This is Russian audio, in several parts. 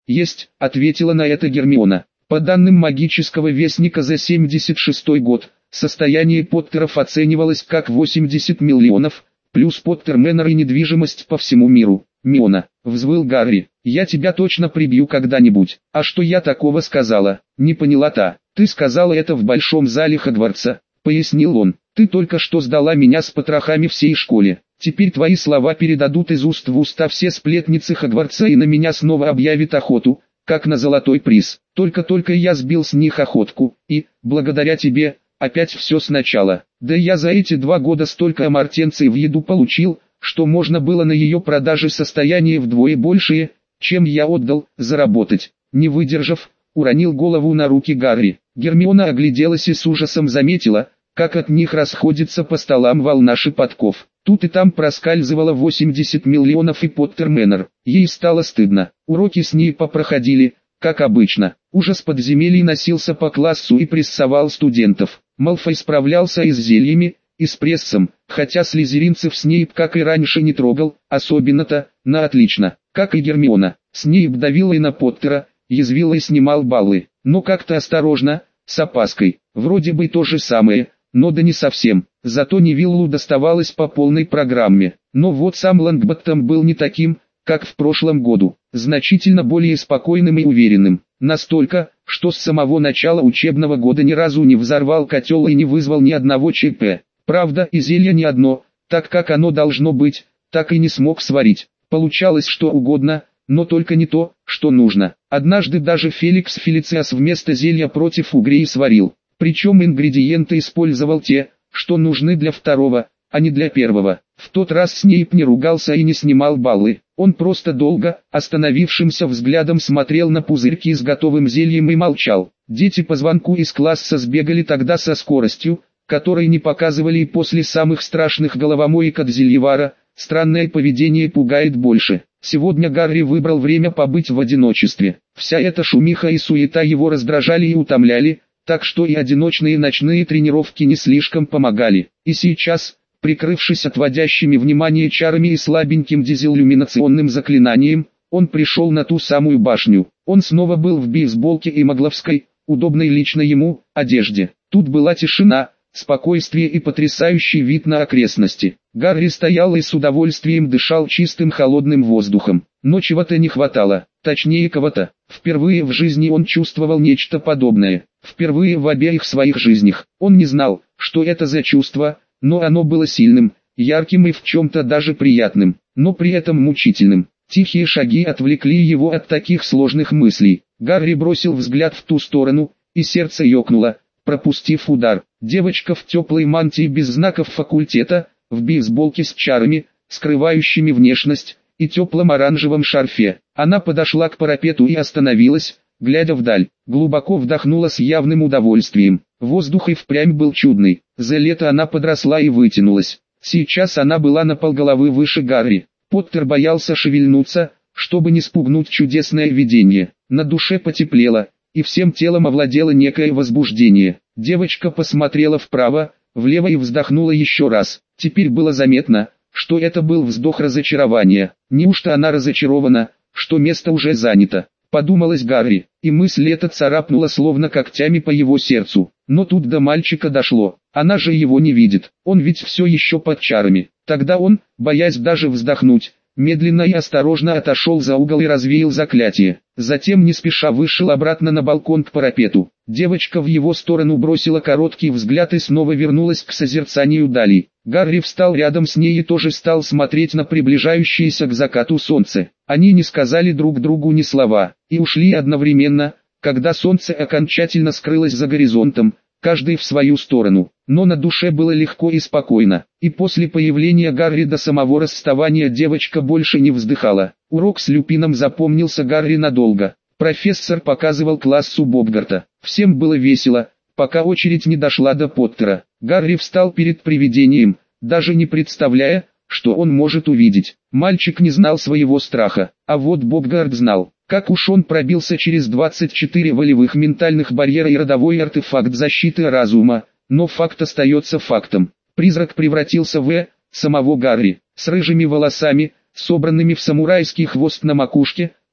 «Есть», — ответила на это Гермиона. По данным магического вестника за 76 год, состояние Поттеров оценивалось как 80 миллионов, плюс Поттер Мэннер и недвижимость по всему миру. «Миона», — взвыл Гарри, — «я тебя точно прибью когда-нибудь». «А что я такого сказала?» — не поняла та. «Ты сказала это в большом зале Хогвартса», — пояснил он. «Ты только что сдала меня с потрохами всей школе. Теперь твои слова передадут из уст в уста все сплетницы Хогвартса и на меня снова объявят охоту, как на золотой приз. Только я сбил с них охотку, и, благодаря тебе, опять все сначала. Да я за эти 2 года столько амортенций в еду получил, что можно было на ее продаже состояние вдвое большее, чем я отдал, заработать». Не выдержав, уронил голову на руки Гарри. Гермиона огляделась и с ужасом заметила, как от них расходится по столам волна шепотков. Тут и там проскальзывало 80 миллионов и Поттер Мэннер. Ей стало стыдно. Уроки с ней попроходили, как обычно. Ужас подземелий носился по классу и прессовал студентов. Малфой справлялся и с зельями, и с прессом, хотя слизеринцев Снейп как и раньше не трогал, особенно-то, на отлично. Как и Гермиона, Снейп давил и на Поттера, язвил и снимал баллы, но как-то осторожно, с опаской. Вроде бы то же самое, но да не совсем. Зато Невиллу доставалось по полной программе. Но вот сам Лонгботтом был не таким, как в прошлом году, значительно более спокойным и уверенным. Настолько, что с самого начала учебного года ни разу не взорвал котел и не вызвал ни одного ЧП. Правда, и зелье ни одно, так как оно должно быть, так и не смог сварить. Получалось что угодно, но только не то, что нужно. Однажды даже Феликс Фелициас вместо зелья против угрей сварил. Причем ингредиенты использовал те, что нужны для второго, а не для первого. В тот раз Снейп не ругался и не снимал баллы. Он просто долго, остановившимся взглядом смотрел на пузырьки с готовым зельем и молчал. Дети по звонку из класса сбегали тогда со скоростью, которой не показывали и после самых страшных головомоек от Зельевара. Странное поведение пугает больше. Сегодня Гарри выбрал время побыть в одиночестве. Вся эта шумиха и суета его раздражали и утомляли, так что и одиночные ночные тренировки не слишком помогали. И сейчас, прикрывшись отводящими внимание чарами и слабеньким дизелюминационным заклинанием, он пришел на ту самую башню. Он снова был в бейсболке и магловской, удобной лично ему, одежде. Тут была тишина, спокойствие и потрясающий вид на окрестности. Гарри стоял и с удовольствием дышал чистым холодным воздухом. Но чего-то не хватало, точнее кого-то. Впервые в жизни он чувствовал нечто подобное. Впервые в обеих своих жизнях. Он не знал, что это за чувство, но оно было сильным, ярким и в чем-то даже приятным, но при этом мучительным. Тихие шаги отвлекли его от таких сложных мыслей. Гарри бросил взгляд в ту сторону, и сердце ёкнуло, пропустив удар. Девочка в теплой мантии без знаков факультета, в бейсболке с чарами, скрывающими внешность, и теплом оранжевом шарфе. Она подошла к парапету и остановилась, глядя вдаль. Глубоко вдохнула с явным удовольствием. Воздух и впрямь был чудный. За лето она подросла и вытянулась. Сейчас она была на полголовы выше Гарри. Поттер боялся шевельнуться, чтобы не спугнуть чудесное видение. На душе потеплело, и всем телом овладело некое возбуждение. Девочка посмотрела вправо, влево и вздохнула еще раз. Теперь было заметно, что это был вздох разочарования. Неужто она разочарована, что место уже занято? Подумалось Гарри, и мысль эта царапнула словно когтями по его сердцу. Но тут до мальчика дошло. Она же его не видит, он ведь все еще под чарами. Тогда он, боясь даже вздохнуть, медленно и осторожно отошел за угол и развеял заклятие. Затем не спеша вышел обратно на балкон к парапету. Девочка в его сторону бросила короткий взгляд и снова вернулась к созерцанию дали. Гарри встал рядом с ней и тоже стал смотреть на приближающееся к закату солнце. Они не сказали друг другу ни слова, и ушли одновременно, когда солнце окончательно скрылось за горизонтом, каждый в свою сторону. Но на душе было легко и спокойно, и после появления Гарри до самого расставания девочка больше не вздыхала. Урок с Люпином запомнился Гарри надолго. Профессор показывал классу Боггарта. Всем было весело, пока очередь не дошла до Поттера. Гарри встал перед привидением, даже не представляя, что он может увидеть. Мальчик не знал своего страха, а вот Боггарт знал. Как уж он пробился через 24 волевых ментальных барьера и родовой артефакт защиты разума, но факт остается фактом. Призрак превратился в самого Гарри, с рыжими волосами, собранными в самурайский хвост на макушке,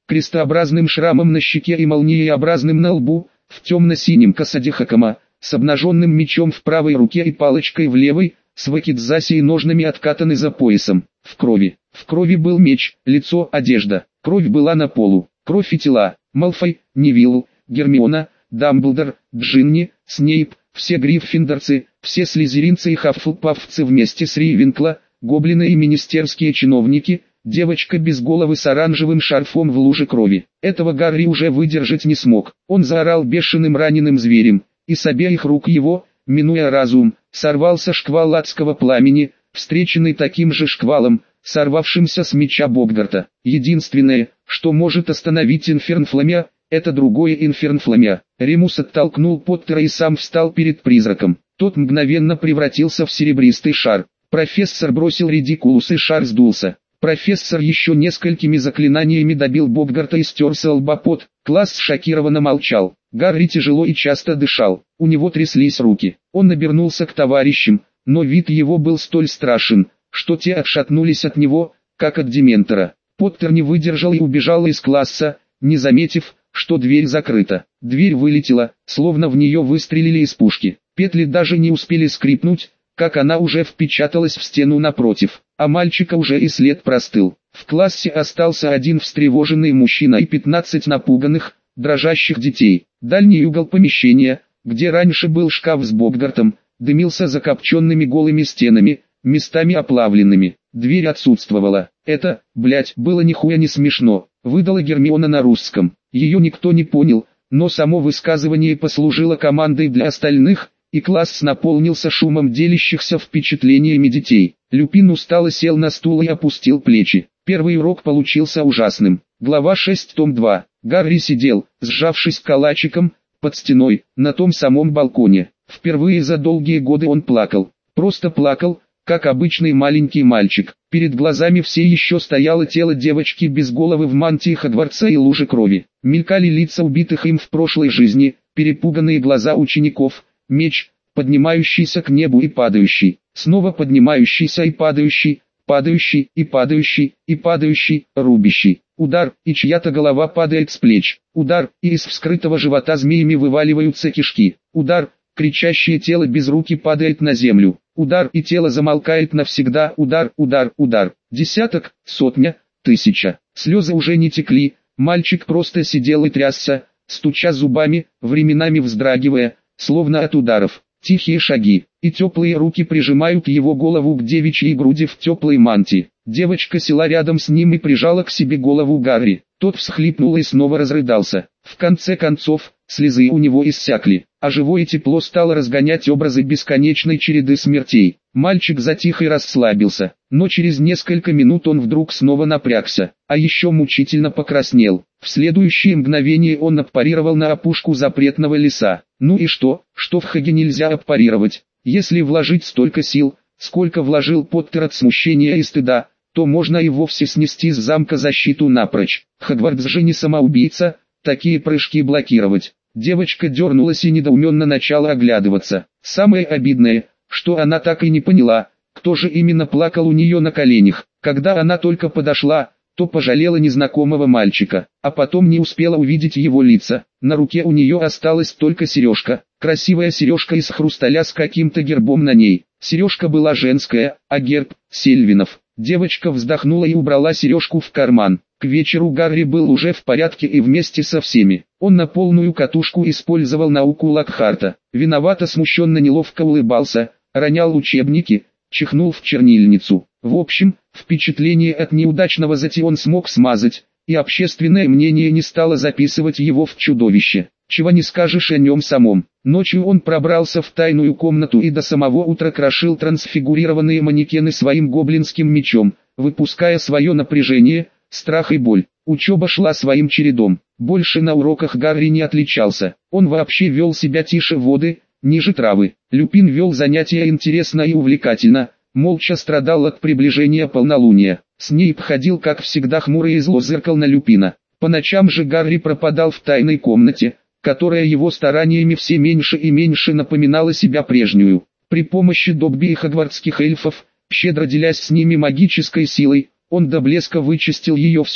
крестообразным шрамом на щеке и молниеобразным на лбу, в темно-синем косаде хакама, с обнаженным мечом в правой руке и палочкой в левой, с вакидзаси и ножнами откатаны за поясом. В крови был меч, лицо, одежда. Кровь была на полу. Кровь и тела. Малфой, Невилл, Гермиона, Дамблдор, Джинни, Снейп, все гриффиндорцы, все слизеринцы и хаффлпаффцы вместе с Рейвенкло, гоблины и министерские чиновники, девочка без головы с оранжевым шарфом в луже крови. Этого Гарри уже выдержать не смог. Он заорал бешеным раненым зверем, и с обеих рук его, минуя разум, сорвался шквал адского пламени, встреченный таким же шквалом, сорвавшимся с меча Богдарта. Единственное, что может остановить Инфернфламя, это другое Инфернфламя. Ремус оттолкнул Поттера и сам встал перед призраком. Тот мгновенно превратился в серебристый шар. Профессор бросил редикулус и шар сдулся. Профессор еще несколькими заклинаниями добил Богдарта и стер с лба пот. Класс шокированно молчал. Гарри тяжело и часто дышал. У него тряслись руки. Он обернулся к товарищам, но вид его был столь страшен, что те отшатнулись от него, как от дементора. Поттер не выдержал и убежал из класса, не заметив, что дверь закрыта. Дверь вылетела, словно в нее выстрелили из пушки. Петли даже не успели скрипнуть, как она уже впечаталась в стену напротив, а мальчика уже и след простыл. В классе остался один встревоженный мужчина и 15 напуганных, дрожащих детей. Дальний угол помещения, где раньше был шкаф с Богдартом, дымился закопченными голыми стенами, местами оплавленными. Дверь отсутствовала. Это, было нихуя не смешно, выдала Гермиона на русском. Ее никто не понял, но само высказывание послужило командой для остальных, и класс наполнился шумом делящихся впечатлениями детей. Люпин устало сел на стул и опустил плечи. Первый урок получился ужасным. Глава 6, том 2. Гарри сидел, сжавшись калачиком, под стеной, на том самом балконе. Впервые за долгие годы он плакал. Просто плакал, как обычный маленький мальчик. Перед глазами все еще стояло тело девочки без головы в мантии Хогвартса и луже крови. Мелькали лица убитых им в прошлой жизни, перепуганные глаза учеников, меч, поднимающийся к небу и падающий, снова поднимающийся и падающий, падающий и падающий и падающий, рубящий. Удар, и чья-то голова падает с плеч. Удар, и из вскрытого живота змеями вываливаются кишки. Удар, кричащее тело без руки падает на землю. Удар, и тело замолкает навсегда. Удар, удар, удар. Десяток, сотня, тысяча. Слезы уже не текли, мальчик просто сидел и трясся, стуча зубами, временами вздрагивая, словно от ударов. Тихие шаги, и теплые руки прижимают его голову к девичьей груди в теплой мантии. Девочка села рядом с ним и прижала к себе голову Гарри. Тот всхлипнул и снова разрыдался. В конце концов, слезы у него иссякли, а живое тепло стало разгонять образы бесконечной череды смертей. Мальчик затих и расслабился, но через несколько минут он вдруг снова напрягся, а еще мучительно покраснел. В следующее мгновение он аппарировал на опушку запретного леса. Ну и что в Хаге нельзя аппарировать? Если вложить столько сил, сколько вложил Поттер от смущения и стыда, то можно и вовсе снести с замка защиту напрочь. Хогвартс же не самоубийца, такие прыжки блокировать. Девочка дернулась и недоуменно начала оглядываться. Самое обидное, что она так и не поняла, кто же именно плакал у нее на коленях. Когда она только подошла, то пожалела незнакомого мальчика, а потом не успела увидеть его лица. На руке у нее осталась только сережка, красивая сережка из хрусталя с каким-то гербом на ней. Сережка была женская, а герб – Сильвинов. Девочка вздохнула и убрала сережку в карман. К вечеру Гарри был уже в порядке и вместе со всеми. Он на полную катушку использовал науку Локхарта. Виновато смущенно неловко улыбался, ронял учебники, чихнул в чернильницу. В общем, впечатление от неудачного затеи он смог смазать, и общественное мнение не стало записывать его в чудовище. Чего не скажешь о нем самом. Ночью он пробрался в тайную комнату и до самого утра крошил трансфигурированные манекены своим гоблинским мечом, выпуская свое напряжение, страх и боль. Учеба шла своим чередом. Больше на уроках Гарри не отличался. Он вообще вел себя тише воды, ниже травы. Люпин вел занятия интересно и увлекательно, молча страдал от приближения полнолуния. Снейп ходил как всегда хмурый и зло зыркал на Люпина. По ночам же Гарри пропадал в тайной комнате, которая его стараниями все меньше и меньше напоминала себя прежнюю. При помощи Добби и хогвартских эльфов, щедро делясь с ними магической силой, он до блеска вычистил ее всю.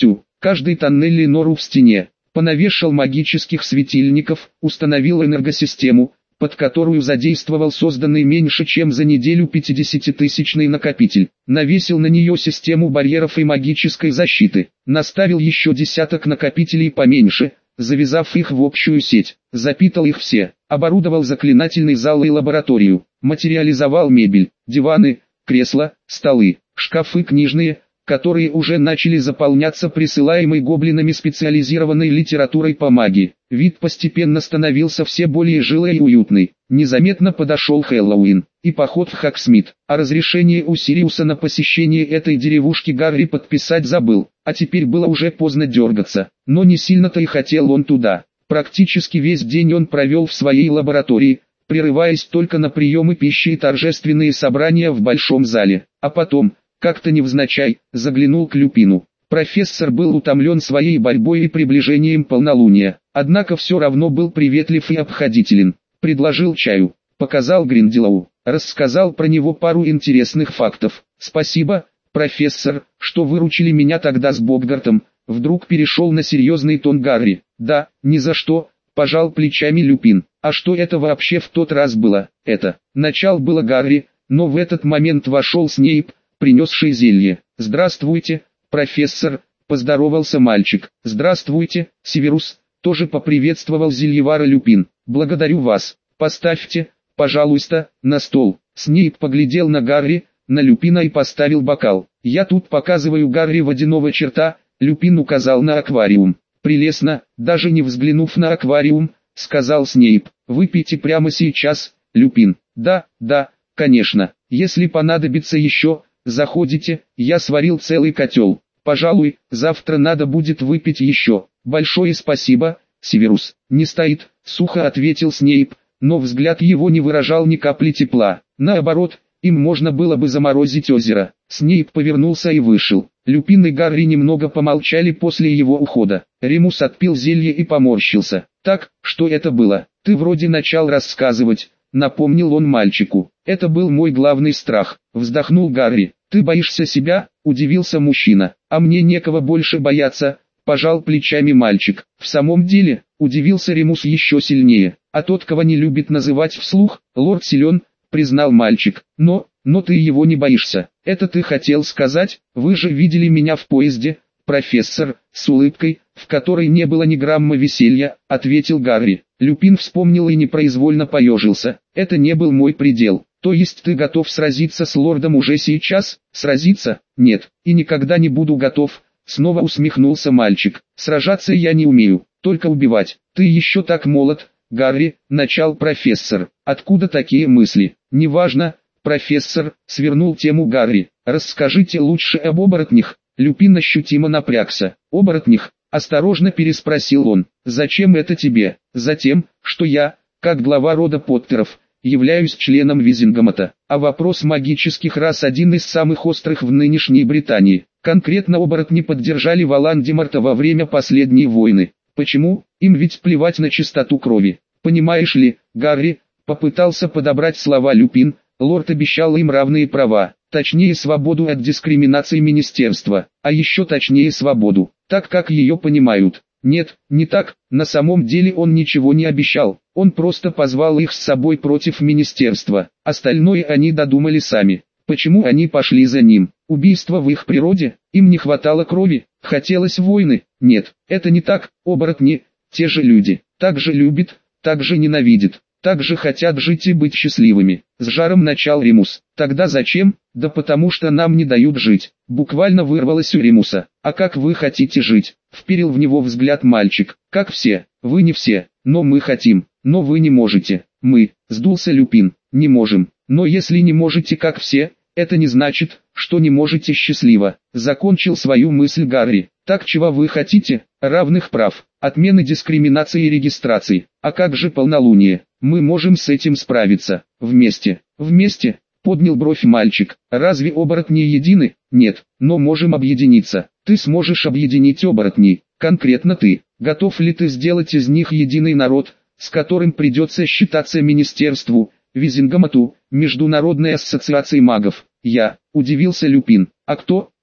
каждый тоннель и нору в стене. Понавешал магических светильников, установил энергосистему, под которую задействовал созданный меньше чем за неделю 50-тысячный накопитель. Навесил на нее систему барьеров и магической защиты. Наставил еще десяток накопителей поменьше, завязав их в общую сеть. Запитал их все. Оборудовал заклинательный зал и лабораторию. Материализовал мебель, диваны, кресла, столы, шкафы книжные, которые уже начали заполняться присылаемой гоблинами специализированной литературой по магии. Вид постепенно становился все более жилый и уютный. Незаметно подошел Хэллоуин и поход в Хоксмит. О разрешении у Сириуса на посещение этой деревушки Гарри подписать забыл, а теперь было уже поздно дергаться. Но не сильно-то и хотел он туда. Практически весь день он провел в своей лаборатории, прерываясь только на приемы пищи и торжественные собрания в большом зале. А потом, как-то невзначай, заглянул к Люпину. Профессор был утомлен своей борьбой и приближением полнолуния, однако все равно был приветлив и обходителен. Предложил чаю, показал Гринделоу, рассказал про него пару интересных фактов. «Спасибо, профессор, что выручили меня тогда с Боггартом», вдруг перешел на серьезный тон Гарри. «Да, ни за что», пожал плечами Люпин. «А что это вообще в тот раз было?» «Это». Начал было Гарри, но в этот момент вошел Снейп, принесший зелье. «Здравствуйте, профессор», — поздоровался мальчик. «Здравствуйте, Северус», — тоже поприветствовал зельевара Люпин. «Благодарю вас. Поставьте, пожалуйста, на стол». Снейп поглядел на Гарри, на Люпина и поставил бокал. «Я тут показываю Гарри водяного черта», — Люпин указал на аквариум. «Прелестно», даже не взглянув на аквариум, сказал Снейп. «Выпейте прямо сейчас, Люпин». «Да, конечно, если понадобится еще, заходите, я сварил целый котел. Пожалуй, завтра надо будет выпить еще. Большое спасибо, Северус». «Не стоит», сухо ответил Снейп, но взгляд его не выражал ни капли тепла. Наоборот, им можно было бы заморозить озеро. Снейп повернулся и вышел. Люпин и Гарри немного помолчали после его ухода. Ремус отпил зелье и поморщился. «Так, что это было? Ты вроде начал рассказывать», напомнил он мальчику. «Это был мой главный страх», вздохнул Гарри. «Ты боишься себя?» удивился мужчина. «А мне некого больше бояться», пожал плечами мальчик. «В самом деле?» удивился Ремус еще сильнее. «А тот, кого не любит называть вслух, лорд силен», признал мальчик. Но ты его не боишься. Это ты хотел сказать? Вы же видели меня в поезде, профессор», с улыбкой, в которой не было ни грамма веселья, ответил Гарри. Люпин вспомнил и непроизвольно поежился. «Это не был мой предел». «То есть ты готов сразиться с лордом уже сейчас?» «Сразиться? Нет, и никогда не буду готов», снова усмехнулся мальчик. «Сражаться я не умею, только убивать». «Ты еще так молод, Гарри», начал профессор. «Откуда такие мысли?» «Неважно, профессор», свернул тему Гарри. «Расскажите лучше об оборотнях». Люпин ощутимо напрягся. «Оборотнях?» осторожно переспросил он. «Зачем это тебе?» «Затем, что я, как глава рода Поттеров, являюсь членом Визингамата, а вопрос магических рас один из самых острых в нынешней Британии. Конкретно оборотни поддержали Волан-де-Морта во время последней войны. Почему? Им ведь плевать на чистоту крови. Понимаешь ли, Гарри?» попытался подобрать слова Люпин. «Лорд обещал им равные права, точнее свободу от дискриминации министерства, а еще точнее свободу, так как ее понимают». «Нет, не так, на самом деле он ничего не обещал, он просто позвал их с собой против министерства, остальное они додумали сами». «Почему они пошли за ним? Убийство в их природе? Им не хватало крови? Хотелось войны?» «Нет, это не так, оборотни, те же люди, так же любят, так же ненавидят, так же хотят жить и быть счастливыми», с жаром начал Ремус. «Тогда зачем?» «Да потому что нам не дают жить», буквально вырвалось у Ремуса. «А как вы хотите жить?» вперил в него взгляд мальчик. «Как все, вы не все, но мы хотим, но вы не можете». «Мы», сдулся Люпин, «не можем». «Но если не можете как все, это не значит, что не можете счастливо», закончил свою мысль Гарри. «Так чего вы хотите? Равных прав, отмены дискриминации и регистрации. А как же полнолуние? Мы можем с этим справиться. Вместе». «Вместе?» поднял бровь мальчик. «Разве оборотни едины?» «Нет, но можем объединиться». «Ты сможешь объединить оборотней, конкретно ты. Готов ли ты сделать из них единый народ, с которым придется считаться министерству, Визингамату, Международной ассоциации магов?» «Я», удивился Люпин. «А кто?»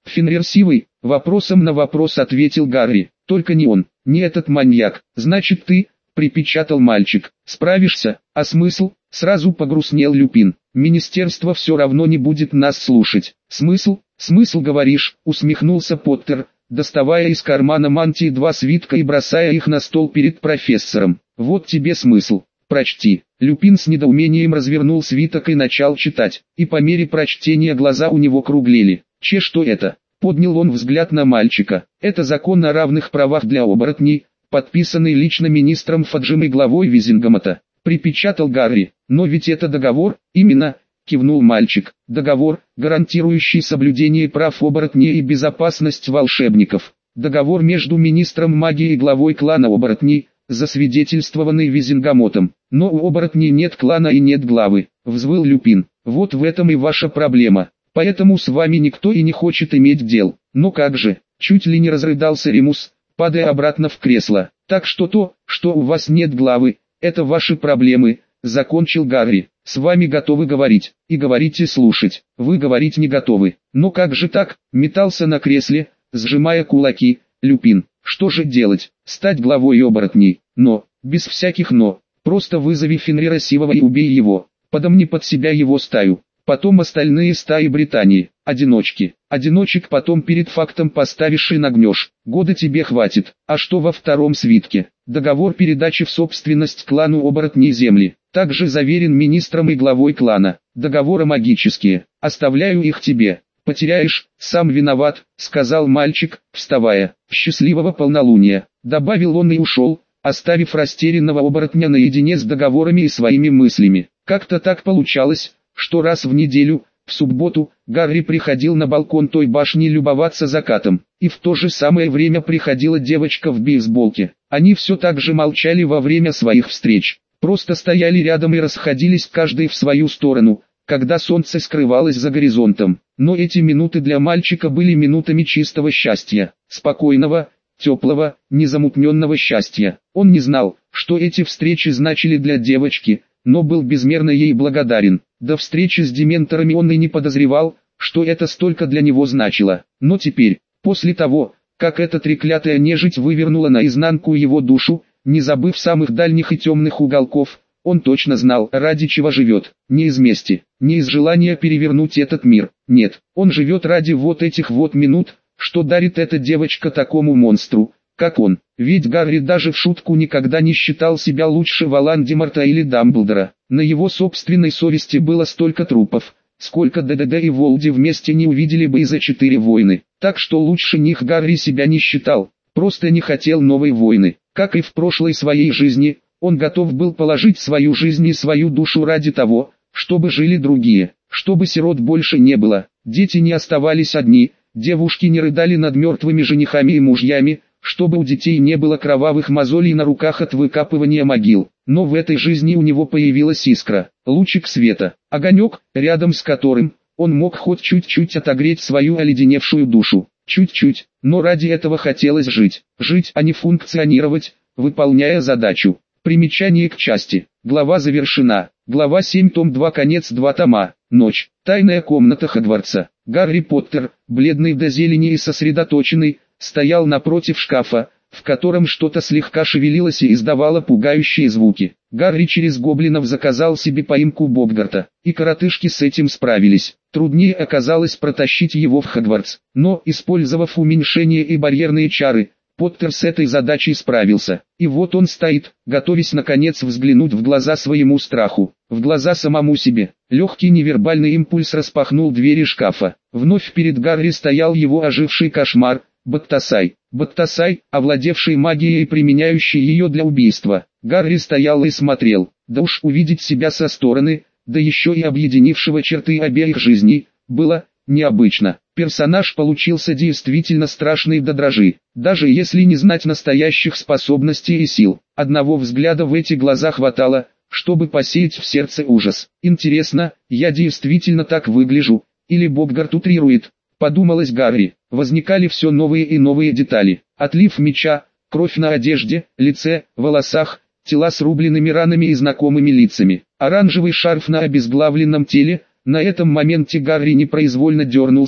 Фенрир Сивый, вопросом на вопрос ответил Гарри. Только не он, не этот маньяк. Значит ты, припечатал мальчик. Справишься, а смысл? Сразу погрустнел Люпин. Министерство все равно не будет нас слушать. Смысл говоришь, усмехнулся Поттер, доставая из кармана мантии 2 свитка и бросая их на стол перед профессором. Вот тебе смысл. Прочти. Люпин с недоумением развернул свиток и начал читать, и по мере прочтения глаза у него круглели. Что это? Поднял он взгляд на мальчика. Это закон о равных правах для оборотней, подписанный лично министром Фаджем и главой Визингамата. Припечатал Гарри. Но ведь это договор, именно, кивнул мальчик. Договор, гарантирующий соблюдение прав оборотней и безопасность волшебников. Договор между министром магии и главой клана оборотней, засвидетельствованный Визингамотом. Но у оборотней нет клана и нет главы, взвыл Люпин. Вот в этом и ваша проблема. Поэтому с вами никто и не хочет иметь дел. Но как же, чуть ли не разрыдался Ремус, падая обратно в кресло. Так что то, что у вас нет главы, это ваши проблемы, закончил Гарри. С вами готовы говорить, и говорите слушать. Вы говорить не готовы. Но как же так, метался на кресле, сжимая кулаки, Люпин. Что же делать? Стать главой оборотней? Но, без всяких «но». Просто вызови Фенрира Сивого и убей его. Подомни под себя его стаю. Потом остальные стаи Британии. Одиночки. Одиночек потом перед фактом поставишь и нагнешь. Года тебе хватит. А что во втором свитке? Договор передачи в собственность клану оборотней земли. Также заверен министром и главой клана. Договоры магические. Оставляю их тебе. Потеряешь, сам виноват, сказал мальчик, вставая. Счастливого полнолуния. Добавил он и ушел, оставив растерянного оборотня наедине с договорами и своими мыслями. Как-то так получалось, что раз в неделю, в субботу, Гарри приходил на балкон той башни любоваться закатом, и в то же самое время приходила девочка в бейсболке. Они все так же молчали во время своих встреч, просто стояли рядом и расходились каждый в свою сторону, когда солнце скрывалось за горизонтом. Но эти минуты для мальчика были минутами чистого счастья, спокойного, теплого, незамутненного счастья. Он не знал, что эти встречи значили для девочки, но был безмерно ей благодарен. До встречи с дементорами он и не подозревал, что это столько для него значило. Но теперь, после того, как эта треклятая нежить вывернула наизнанку его душу, не забыв самых дальних и темных уголков, он точно знал, ради чего живет. Не из мести, не из желания перевернуть этот мир. Нет, он живет ради вот этих вот минут, что дарит эта девочка такому монстру, как он. Ведь Гарри даже в шутку никогда не считал себя лучше Волан-де-Морта или Дамблдора. На его собственной совести было столько трупов, сколько ДД и Волди вместе не увидели бы и за 4 войны. Так что лучше них Гарри себя не считал, просто не хотел новой войны. Как и в прошлой своей жизни, он готов был положить свою жизнь и свою душу ради того, чтобы жили другие, чтобы сирот больше не было, дети не оставались одни, девушки не рыдали над мертвыми женихами и мужьями, чтобы у детей не было кровавых мозолей на руках от выкапывания могил. Но в этой жизни у него появилась искра, лучик света, огонек, рядом с которым он мог хоть чуть-чуть отогреть свою оледеневшую душу. Чуть-чуть, но ради этого хотелось жить, а не функционировать, выполняя задачу. Примечание к части. Глава завершена. Глава 7, том 2, конец 2 тома. Ночь. Тайная комната Хогвартса. Гарри Поттер, бледный до зелени и сосредоточенный, стоял напротив шкафа, в котором что-то слегка шевелилось и издавало пугающие звуки. Гарри через гоблинов заказал себе поимку Боггарта, и коротышки с этим справились. Труднее оказалось протащить его в Хогвартс, но, использовав уменьшение и барьерные чары, Поттер с этой задачей справился. И вот он стоит, готовясь наконец взглянуть в глаза своему страху, в глаза самому себе. Легкий невербальный импульс распахнул двери шкафа. Вновь перед Гарри стоял его оживший кошмар, Баттасай. Баттасай, овладевший магией и применяющий ее для убийства. Гарри стоял и смотрел. Да уж увидеть себя со стороны, да еще и объединившего черты обеих жизней, было необычно. Персонаж получился действительно страшный до дрожи. Даже если не знать настоящих способностей и сил, одного взгляда в эти глаза хватало, чтобы посеять в сердце ужас. Интересно, я действительно так выгляжу, или Боггарт утрирует? Подумалось Гарри. Возникали все новые и новые детали. Отлив меча, кровь на одежде, лице, волосах, тела с рубленными ранами и знакомыми лицами. Оранжевый шарф на обезглавленном теле. На этом моменте Гарри непроизвольно дернулся,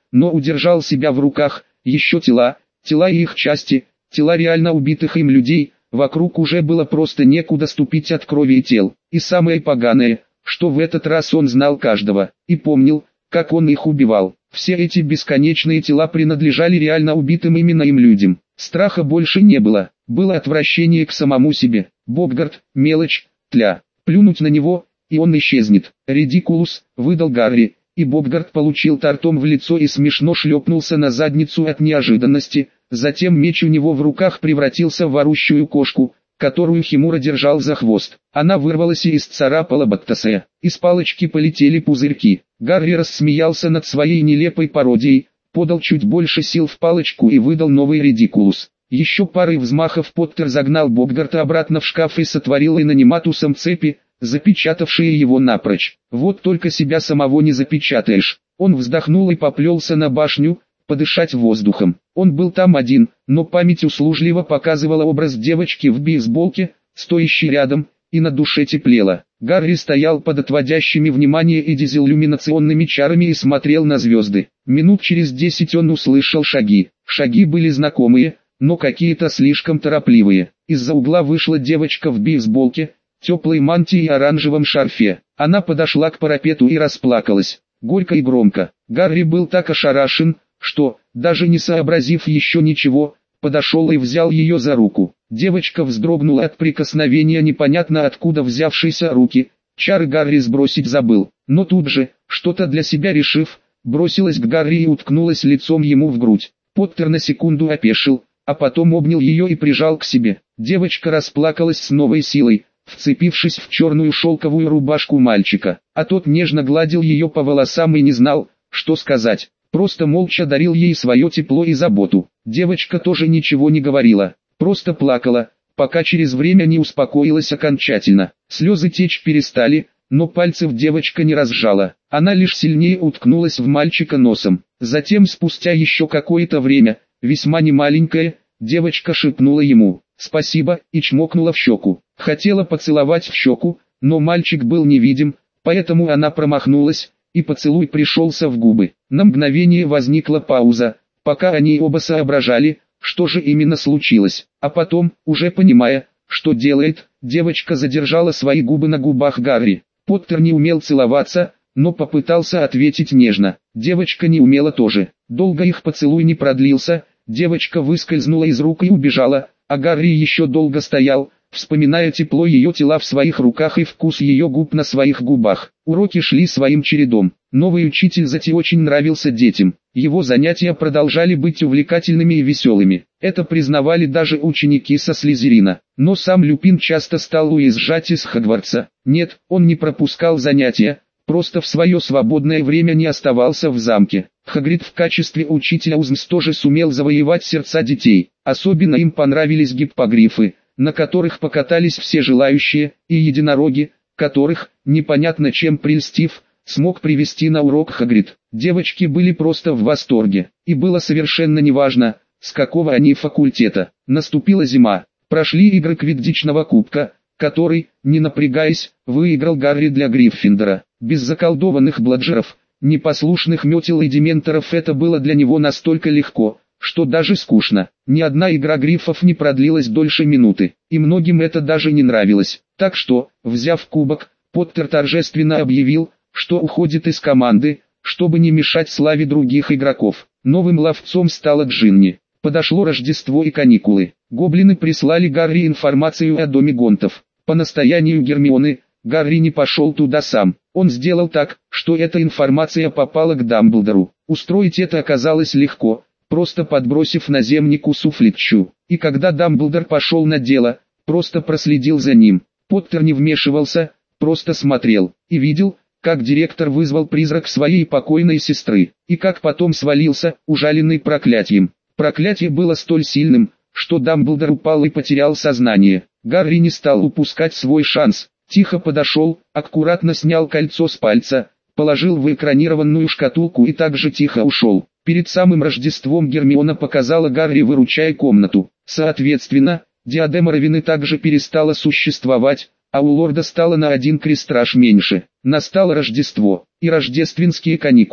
но удержал себя в руках. Еще тела и их части, тела реально убитых им людей, вокруг уже было просто некуда ступить от крови и тел. И самое поганое, что в этот раз он знал каждого, и помнил, как он их убивал. Все эти бесконечные тела принадлежали реально убитым именно им людям. Страха больше не было, было отвращение к самому себе. Бобгарт, мелочь, тля, плюнуть на него, и он исчезнет. «Редикулус», выдал Гарри, и Бобгарт получил тортом в лицо и смешно шлепнулся на задницу от неожиданности. Затем меч у него в руках превратился в орущую кошку, которую Химура держал за хвост. Она вырвалась и исцарапала Баттасея. Из палочки полетели пузырьки. Гарри рассмеялся над своей нелепой пародией, подал чуть больше сил в палочку и выдал новый редикулус. Еще парой взмахов Поттер загнал Бобгарта обратно в шкаф и сотворил инониматусом цепи, запечатавшие его напрочь. Вот только себя самого не запечатаешь. Он вздохнул и поплелся на башню, подышать воздухом. Он был там один, но память услужливо показывала образ девочки в бейсболке, стоящей рядом, и на душе теплело. Гарри стоял под отводящими внимание и дизиллюминационными чарами и смотрел на звезды. Минут через 10 он услышал шаги. Шаги были знакомые, но какие-то слишком торопливые. Из-за угла вышла девочка в бейсболке, теплой мантии и оранжевом шарфе. Она подошла к парапету и расплакалась, горько и громко. Гарри был так ошарашен, что, даже не сообразив еще ничего, подошел и взял ее за руку. Девочка вздрогнула от прикосновения непонятно откуда взявшейся руки. Чары Гарри сбросить забыл, но тут же, что-то для себя решив, бросилась к Гарри и уткнулась лицом ему в грудь. Поттер на секунду опешил, а потом обнял ее и прижал к себе. Девочка расплакалась с новой силой, вцепившись в черную шелковую рубашку мальчика, а тот нежно гладил ее по волосам и не знал, что сказать. Просто молча дарил ей свое тепло и заботу. Девочка тоже ничего не говорила, просто плакала, пока через время не успокоилась окончательно. Слезы течь перестали, но пальцев девочка не разжала. Она лишь сильнее уткнулась в мальчика носом. Затем, спустя еще какое-то время, весьма немаленькое, девочка шепнула ему «спасибо» и чмокнула в щеку. Хотела поцеловать в щеку, но мальчик был невидим, поэтому она промахнулась, и поцелуй пришелся в губы. На мгновение возникла пауза, пока они оба соображали, что же именно случилось. А потом, уже понимая, что делает, девочка задержала свои губы на губах Гарри. Поттер не умел целоваться, но попытался ответить нежно. Девочка не умела тоже. Долго их поцелуй не продлился, девочка выскользнула из рук и убежала, а Гарри еще долго стоял, вспоминая тепло ее тела в своих руках и вкус ее губ на своих губах. Уроки шли своим чередом. Новый учитель Зати очень нравился детям. Его занятия продолжали быть увлекательными и веселыми. Это признавали даже ученики со Слизерина. Но сам Люпин часто стал уезжать из Хогвартса. Нет, он не пропускал занятия, просто в свое свободное время не оставался в замке. Хагрид в качестве учителя УЗМС тоже сумел завоевать сердца детей. Особенно им понравились гиппогрифы, на которых покатались все желающие, и единороги, которых, непонятно чем прельстив, смог привести на урок Хагрид. Девочки были просто в восторге, и было совершенно неважно, с какого они факультета. Наступила зима, прошли игры Квиддичного кубка, который, не напрягаясь, выиграл Гарри для Гриффиндора. Без заколдованных бладжеров, непослушных метел и дементоров это было для него настолько легко, что даже скучно. Ни одна игра грифов не продлилась дольше минуты, и многим это даже не нравилось. Так что, взяв кубок, Поттер торжественно объявил, что уходит из команды, чтобы не мешать славе других игроков. Новым ловцом стала Джинни. Подошло Рождество и каникулы. Гоблины прислали Гарри информацию о доме Гонтов. По настоянию Гермионы, Гарри не пошел туда сам. Он сделал так, что эта информация попала к Дамблдору. Устроить это оказалось легко, просто подбросив наземнику суфлетчу. И когда Дамблдор пошел на дело, просто проследил за ним. Поттер не вмешивался, просто смотрел, и видел, как директор вызвал призрак своей покойной сестры, и как потом свалился, ужаленный проклятием. Проклятие было столь сильным, что Дамблдор упал и потерял сознание. Гарри не стал упускать свой шанс, тихо подошел, аккуратно снял кольцо с пальца, положил в экранированную шкатулку и также тихо ушел. Перед самым Рождеством Гермиона показала Гарри «Выручай комнату». Соответственно, диадема Равены также перестала существовать, а у лорда стало на один крестраж меньше. Настало Рождество и рождественские каникулы.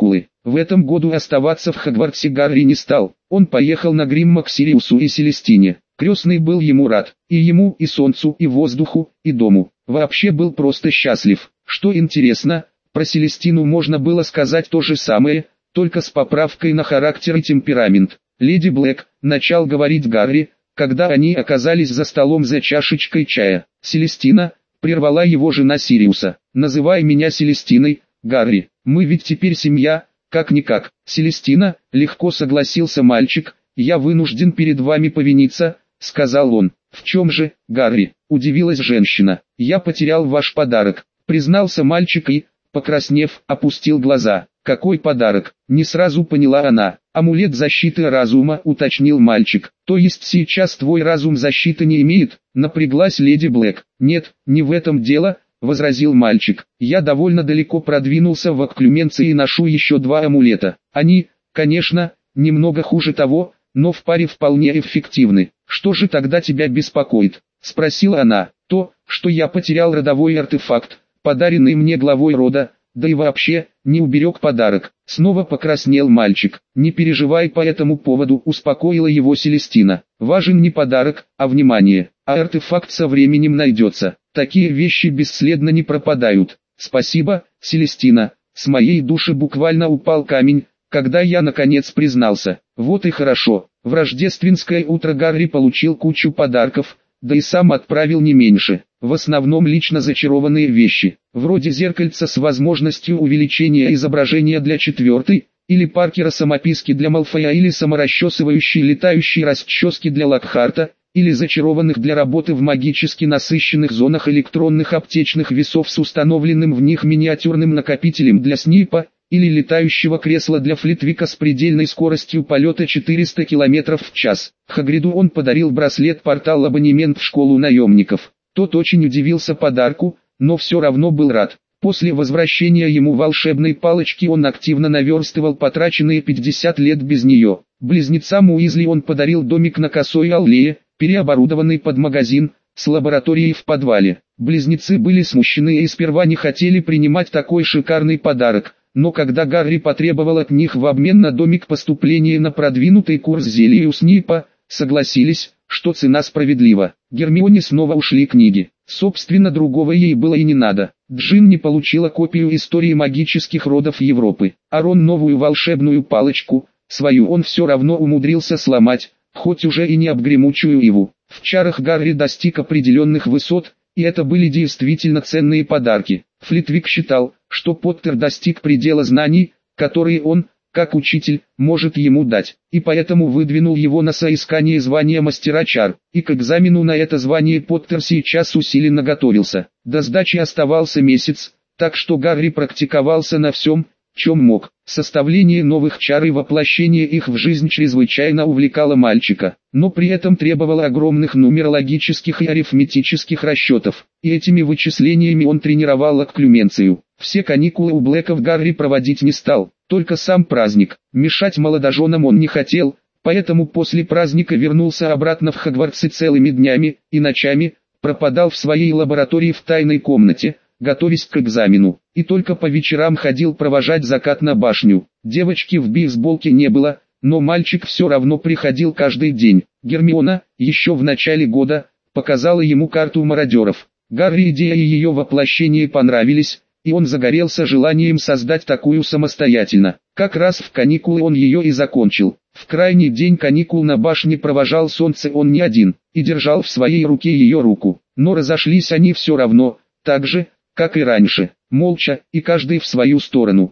В этом году оставаться в Хогвартсе Гарри не стал. Он поехал на Гримма к Сириусу и Селестине. Крестный был ему рад. И ему, и солнцу, и воздуху, и дому. Вообще был просто счастлив. Что интересно, про Селестину можно было сказать то же самое, только с поправкой на характер и темперамент. «Леди Блэк», — начал говорить Гарри, когда они оказались за столом за чашечкой чая. «Селестина», — прервала его жена Сириуса, — «называй меня Селестиной, Гарри, мы ведь теперь семья, как-никак». «Селестина», — легко согласился мальчик, — «я вынужден перед вами повиниться», — сказал он. «В чем же, Гарри?» — удивилась женщина. «Я потерял ваш подарок», — признался мальчик и, покраснев, опустил глаза. «Какой подарок?» — не сразу поняла она. «Амулет защиты разума», — уточнил мальчик. «То есть сейчас твой разум защиты не имеет?» — напряглась леди Блэк. «Нет, не в этом дело», — возразил мальчик. «Я довольно далеко продвинулся в окклюменции и ношу еще 2 амулета. Они, конечно, немного хуже того, но в паре вполне эффективны. Что же тогда тебя беспокоит?» — спросила она. «То, что я потерял родовой артефакт, подаренный мне главой рода, да и вообще, не уберег подарок». Снова покраснел мальчик. «Не переживай по этому поводу», — успокоила его Селестина. «Важен не подарок, а внимание, а артефакт со временем найдется. Такие вещи бесследно не пропадают». «Спасибо, Селестина, с моей души буквально упал камень, когда я наконец признался». «Вот и хорошо». В рождественское утро Гарри получил кучу подарков, да и сам отправил не меньше. В основном лично зачарованные вещи, вроде зеркальца с возможностью увеличения изображения для 4-й, или Паркера самописки для Малфоя, или саморасчесывающие летающие расчески для Локхарта, или зачарованных для работы в магически насыщенных зонах электронных аптечных весов с установленным в них миниатюрным накопителем для Снейпа, или летающего кресла для Флитвика с предельной скоростью полета 400 км в час. Хагриду он подарил браслет-портал-абонемент в школу наемников. Тот очень удивился подарку, но все равно был рад. После возвращения ему волшебной палочки он активно наверстывал потраченные 50 лет без нее. Близнецам Уизли он подарил домик на Косой аллее, переоборудованный под магазин, с лабораторией в подвале. Близнецы были смущены и сперва не хотели принимать такой шикарный подарок. Но когда Гарри потребовал от них в обмен на домик поступления на продвинутый курс зелий у Снейпа, согласились, что цена справедлива. Гермионе снова ушли книги. Собственно, другого ей было и не надо. Джин не получила копию истории магических родов Европы, а Рон новую волшебную палочку, свою он все равно умудрился сломать, хоть уже и не об гремучую иву. В чарах Гарри достиг определенных высот, и это были действительно ценные подарки. Флитвик считал, что Поттер достиг предела знаний, которые он, как учитель, может ему дать, и поэтому выдвинул его на соискание звания мастера чар, и к экзамену на это звание Поттер сейчас усиленно готовился. До сдачи оставался месяц, так что Гарри практиковался на всем, чем мог. Составление новых чар и воплощение их в жизнь чрезвычайно увлекало мальчика, но при этом требовало огромных нумерологических и арифметических расчетов, и этими вычислениями он тренировал окклюменцию. Все каникулы у Блэков Гарри проводить не стал, только сам праздник. Мешать молодоженам он не хотел, поэтому после праздника вернулся обратно в Хогвартс и целыми днями и ночами пропадал в своей лаборатории в тайной комнате, готовясь к экзамену, и только по вечерам ходил провожать закат на башню. Девочки в бейсболке не было, но мальчик все равно приходил каждый день. Гермиона, еще в начале года, показала ему карту мародеров. Гарри идея и ее воплощение понравились, и он загорелся желанием создать такую самостоятельно. Как раз в каникулы он ее и закончил. В крайний день каникул на башне провожал солнце он не один, и держал в своей руке ее руку. Но разошлись они все равно, так же, как и раньше, молча, и каждый в свою сторону.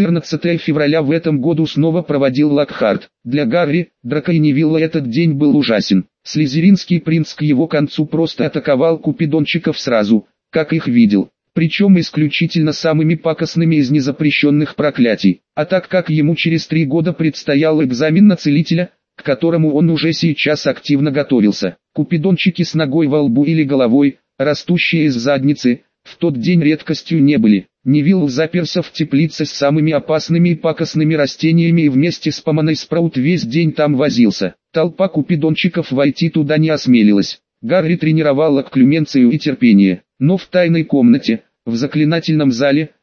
14 февраля в этом году снова проводил Локхарт. Для Гарри, Драко и Невилла этот день был ужасен. Слизеринский принц к его концу просто атаковал купидончиков сразу, как их видел. Причем исключительно самыми пакостными из незапрещенных проклятий. А так как ему через 3 года предстоял экзамен на целителя, к которому он уже сейчас активно готовился. Купидончики с ногой во лбу или головой, растущие из задницы, в тот день редкостью не были. Невилл заперся в теплице с самыми опасными и пакостными растениями и вместе с Поманой Спраут весь день там возился. Толпа купидончиков войти туда не осмелилась. Гарри тренировал окклюменцию и терпение, но в тайной комнате, в заклинательном зале,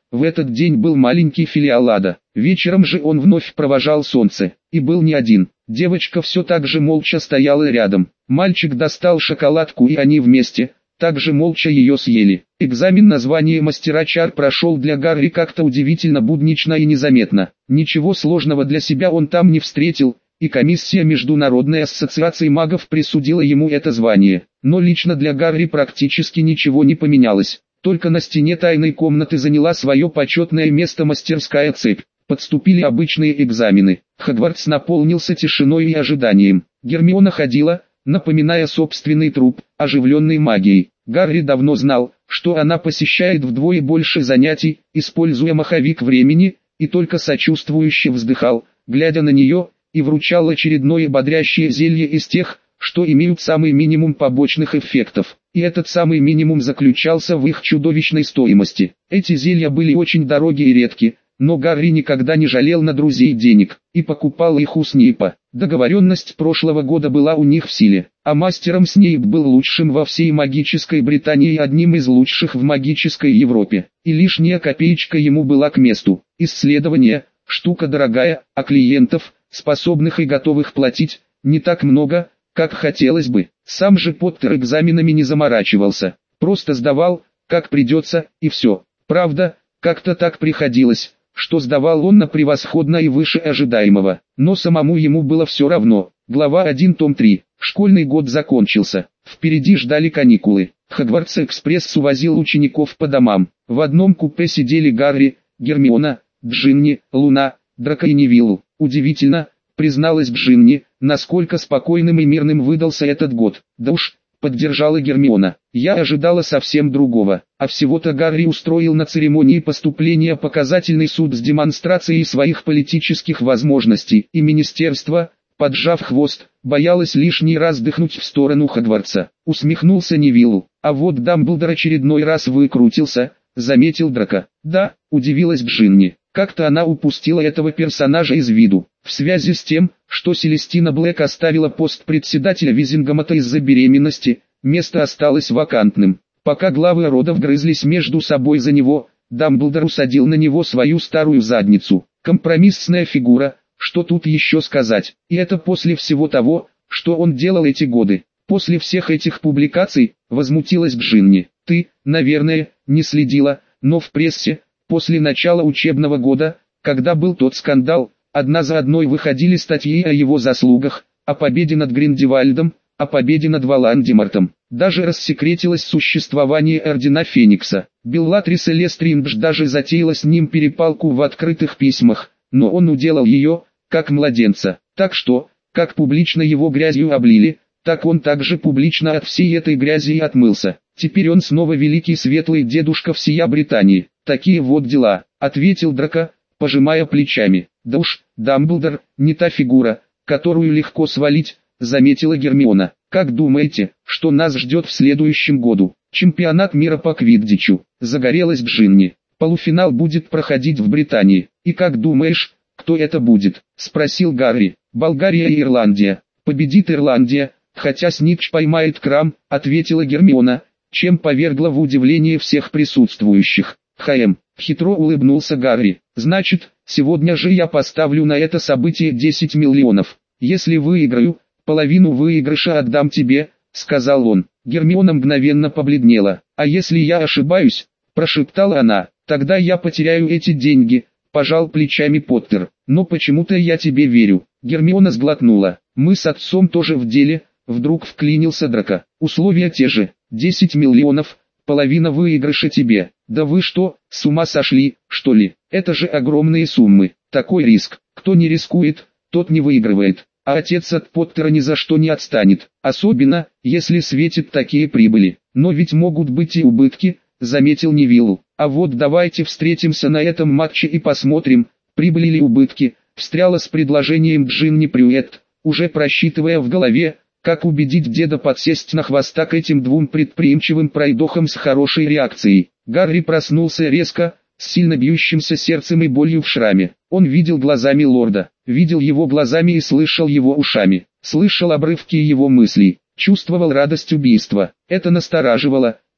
В этот день был маленький филиал ада. Вечером же он вновь провожал солнце. И был не один. Девочка все так же молча стояла рядом. Мальчик достал шоколадку, и они вместе также молча ее съели. Экзамен на звание мастера чар прошел для Гарри как-то удивительно буднично и незаметно. Ничего сложного для себя он там не встретил, и комиссия Международной ассоциации магов присудила ему это звание. Но лично для Гарри практически ничего не поменялось. Только на стене тайной комнаты заняла свое почетное место мастерская цепь. Подступили обычные экзамены. Хогвартс наполнился тишиной и ожиданием. Гермиона ходила, напоминая собственный труп, оживленный магией. Гарри давно знал, что она посещает вдвое больше занятий, используя маховик времени, и только сочувствующе вздыхал, глядя на нее, и вручал очередное бодрящее зелье из тех, что имеют самый минимум побочных эффектов. И этот самый минимум заключался в их чудовищной стоимости. Эти зелья были очень дорогие и редки, но Гарри никогда не жалел на друзей денег, и покупал их у Снейпа. Договоренность прошлого года была у них в силе, а мастером Снейп был лучшим во всей магической Британии и одним из лучших в магической Европе. И лишняя копеечка ему была к месту. Исследование – штука дорогая, а клиентов, способных и готовых платить, не так много, как хотелось бы. Сам же Поттер экзаменами не заморачивался, просто сдавал, как придется, и все. Правда, как-то так приходилось, что сдавал он на превосходно и выше ожидаемого, но самому ему было все равно. Глава 1, том 3. Школьный год закончился, впереди ждали каникулы. Хогвартс-экспресс увозил учеников по домам. В одном купе сидели Гарри, Гермиона, Джинни, Луна, Драко и Невилл. Удивительно, призналась Джинни, насколько спокойным и мирным выдался этот год. Да уж, поддержала Гермиона. Я ожидала совсем другого, а всего-то Гарри устроил на церемонии поступления показательный суд с демонстрацией своих политических возможностей, и министерство, поджав хвост, боялось лишний раз дыхнуть в сторону Хогвартса. Усмехнулся Невилл. А вот Дамблдор очередной раз выкрутился, заметил Драко. Да, удивилась Джинни. Как-то она упустила этого персонажа из виду. В связи с тем, что Селестина Блэк оставила пост председателя Визингомота из-за беременности, место осталось вакантным. Пока главы родов грызлись между собой за него, Дамблдор усадил на него свою старую задницу. Компромиссная фигура, что тут еще сказать. И это после всего того, что он делал эти годы. После всех этих публикаций, возмутилась Джинни. Ты, наверное, не следила, но в прессе, после начала учебного года, когда был тот скандал, одна за одной выходили статьи о его заслугах, о победе над Гриндевальдом, о победе над Волан-де-Мортом. Даже рассекретилось существование Ордена Феникса. Беллатрис Лестриндж даже затеяла с ним перепалку в открытых письмах, но он уделал ее, как младенца. Так что, как публично его грязью облили, так он также публично от всей этой грязи и отмылся. Теперь он снова великий светлый дедушка всея Британии. Такие вот дела, ответил Драко, пожимая плечами. Да уж, Дамблдор, не та фигура, которую легко свалить, заметила Гермиона. Как думаете, что нас ждет в следующем году? Чемпионат мира по квиддичу. Загорелась Джинни. Полуфинал будет проходить в Британии. И как думаешь, кто это будет? Спросил Гарри. Болгария и Ирландия. Победит Ирландия, хотя Снитч поймает Крам, ответила Гермиона, чем повергла в удивление всех присутствующих. Хитро улыбнулся Гарри. Значит, сегодня же я поставлю на это событие 10 миллионов. Если выиграю, половину выигрыша отдам тебе, сказал он. Гермиона мгновенно побледнела. А если я ошибаюсь, прошептала она, тогда я потеряю эти деньги, пожал плечами Поттер. Но почему-то я тебе верю. Гермиона сглотнула. Мы с отцом тоже в деле, вдруг вклинился Драко. Условия те же, 10 миллионов, половина выигрыша тебе. Да вы что, с ума сошли, что ли? Это же огромные суммы. Такой риск. Кто не рискует, тот не выигрывает. А отец от Поттера ни за что не отстанет. Особенно, если светят такие прибыли. Но ведь могут быть и убытки, заметил Невилл. А вот давайте встретимся на этом матче и посмотрим, прибыли или убытки, встряла с предложением Джинни Прюетт, уже просчитывая в голове, как убедить деда подсесть на хвоста к этим двум предприимчивым пройдохам с хорошей реакцией. Гарри проснулся резко, с сильно бьющимся сердцем и болью в шраме. Он видел глазами лорда, видел его глазами и слышал его ушами, слышал обрывки его мыслей, чувствовал радость убийства. Это настораживало,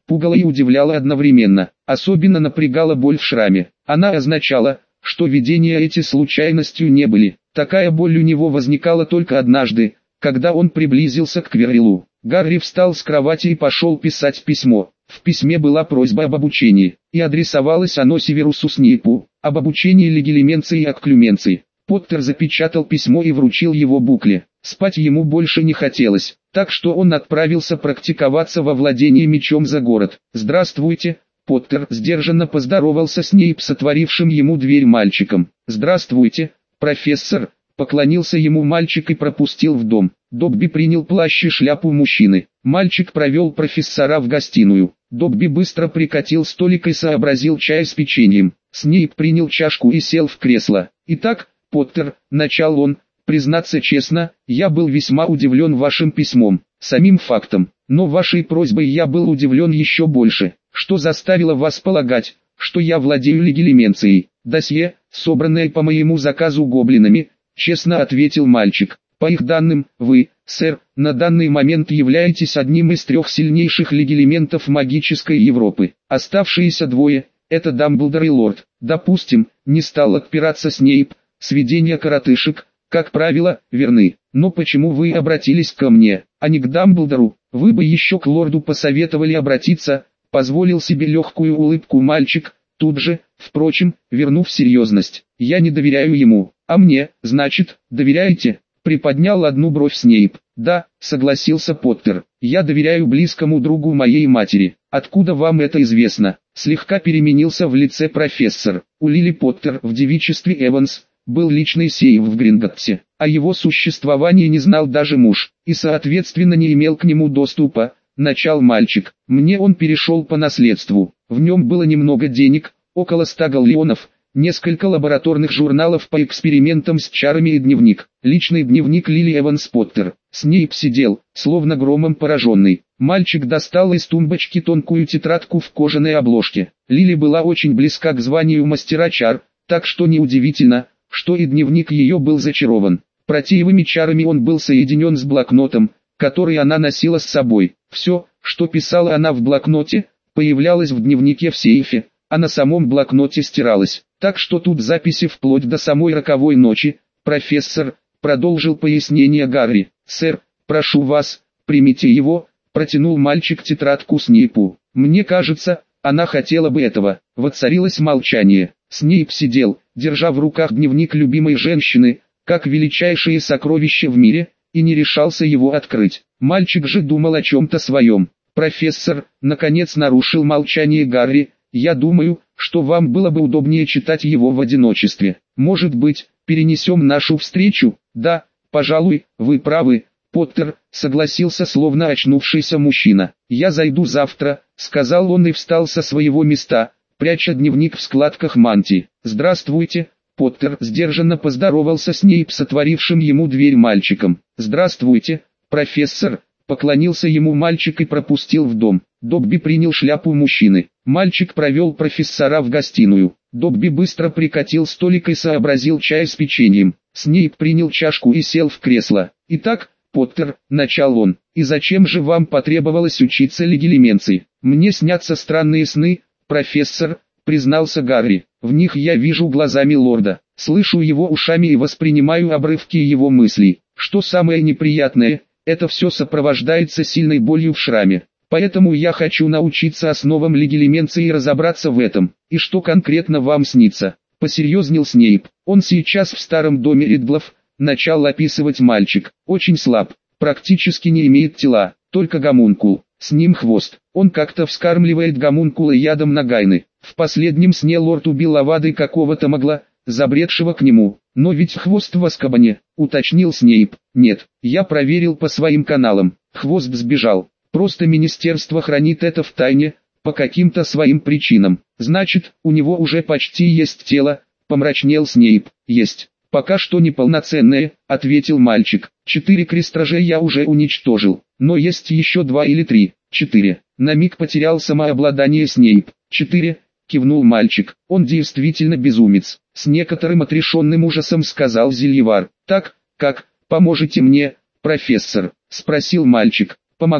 пугала и удивляла одновременно. Особенно напрягала боль в шраме. Она означала, что видения эти случайностью не были. Такая боль у него возникала только однажды, когда он приблизился к Квирреллу. Гарри встал с кровати и пошел писать письмо. В письме была просьба об обучении, и адресовалось оно Северусу Снейпу, об обучении легилименции и акклюменции. Поттер запечатал письмо и вручил его Букле. Спать ему больше не хотелось, так что он отправился практиковаться во владении мечом за город. «Здравствуйте, Поттер», — сдержанно поздоровался Снейп с отворившим ему дверь мальчиком. «Здравствуйте, профессор», — поклонился ему мальчик и пропустил в дом. Добби принял плащ и шляпу мужчины. Мальчик провел профессора в гостиную. Добби быстро прикатил столик и сообразил чай с печеньем. Снейп принял чашку и сел в кресло. «Итак, Поттер», — начал он, — «признаться честно, я был весьма удивлен вашим письмом, самим фактом, но вашей просьбой я был удивлен еще больше, что заставило вас полагать, что я владею легилименцией. Досье, собранное по моему заказу гоблинами», — честно ответил мальчик. «По их данным, вы, сэр, на данный момент являетесь одним из 3 сильнейших легилиментов магической Европы. Оставшиеся 2 — это Дамблдор и Лорд». «Допустим», — не стал отпираться Снейп, — «сведения коротышек, как правило, верны. Но почему вы обратились ко мне, а не к Дамблдору? Вы бы еще к Лорду посоветовали обратиться», — позволил себе легкую улыбку мальчик, тут же, впрочем, вернув серьезность. «Я не доверяю ему, а мне, значит, доверяете?» Приподнял одну бровь Снейп. «Да», — согласился Поттер, — «я доверяю близкому другу моей матери». «Откуда вам это известно?» Слегка переменился в лице профессор. У Лили Поттер в девичестве Эванс был личный сейф в Гринготте. О его существовании не знал даже муж, и соответственно не имел к нему доступа. Начал мальчик. «Мне он перешел по наследству. В нем было немного денег, около 100 галлеонов, несколько лабораторных журналов по экспериментам с чарами и дневник. Личный дневник Лили Эванс Поттер». Снейп сидел, словно громом пораженный. Мальчик достал из тумбочки тонкую тетрадку в кожаной обложке. Лили была очень близка к званию мастера чар, так что неудивительно, что и дневник ее был зачарован. Протеевыми чарами он был соединен с блокнотом, который она носила с собой. Все, что писала она в блокноте, появлялось в дневнике в сейфе, а на самом блокноте стиралось. Так что тут записи вплоть до самой роковой ночи. «Профессор», — продолжил пояснение Гарри. «Сэр, прошу вас, примите его», — протянул мальчик тетрадку Снейпу. «Мне кажется, она хотела бы этого». Воцарилось молчание. Снейп сидел, держа в руках дневник любимой женщины, как величайшее сокровище в мире, и не решался его открыть. Мальчик же думал о чем-то своем. «Профессор», — наконец нарушил молчание Гарри, — «я думаю, что вам было бы удобнее читать его в одиночестве. Может быть, перенесем нашу встречу?» «Да, пожалуй, вы правы, Поттер», — согласился словно очнувшийся мужчина. «Я зайду завтра», — сказал он и встал со своего места, пряча дневник в складках мантии. «Здравствуйте, Поттер», — сдержанно поздоровался Снейп с отворившим ему дверь мальчиком. «Здравствуйте, профессор», — поклонился ему мальчик и пропустил в дом. Добби принял шляпу мужчины. Мальчик провел профессора в гостиную. Добби быстро прикатил столик и сообразил чай с печеньем. Снейп принял чашку и сел в кресло. «Итак, Поттер», — начал он, — «и зачем же вам потребовалось учиться легилименции?» «Мне снятся странные сны, профессор», — признался Гарри. «В них я вижу глазами лорда, слышу его ушами и воспринимаю обрывки его мыслей. Что самое неприятное, это все сопровождается сильной болью в шраме. Поэтому я хочу научиться основам легилименции и разобраться в этом. И что конкретно вам снится?» Посерьезнел Снейп. «Он сейчас в старом доме Ридлов», — начал описывать мальчик. «Очень слаб, практически не имеет тела, только гомункул. С ним хвост. Он как-то вскармливает гомункула ядом Нагайны. В последнем сне лорд убил Авады какого-то могла, забредшего к нему. Но ведь хвост в Азкабане», — уточнил Снейп. «Нет, я проверил по своим каналам. Хвост сбежал. Просто министерство хранит это в тайне, по каким-то своим причинам. Значит, у него уже почти есть тело», — помрачнел Снейп. «Есть. Пока что неполноценное», — ответил мальчик. 4 крестража я уже уничтожил, но есть еще 2 или 3. 4. На миг потерял самообладание Снейп. 4. Кивнул мальчик. «Он действительно безумец», — с некоторым отрешенным ужасом сказал Зельевар. «Так, как, поможете мне, профессор?» — спросил мальчик. «Помогу»,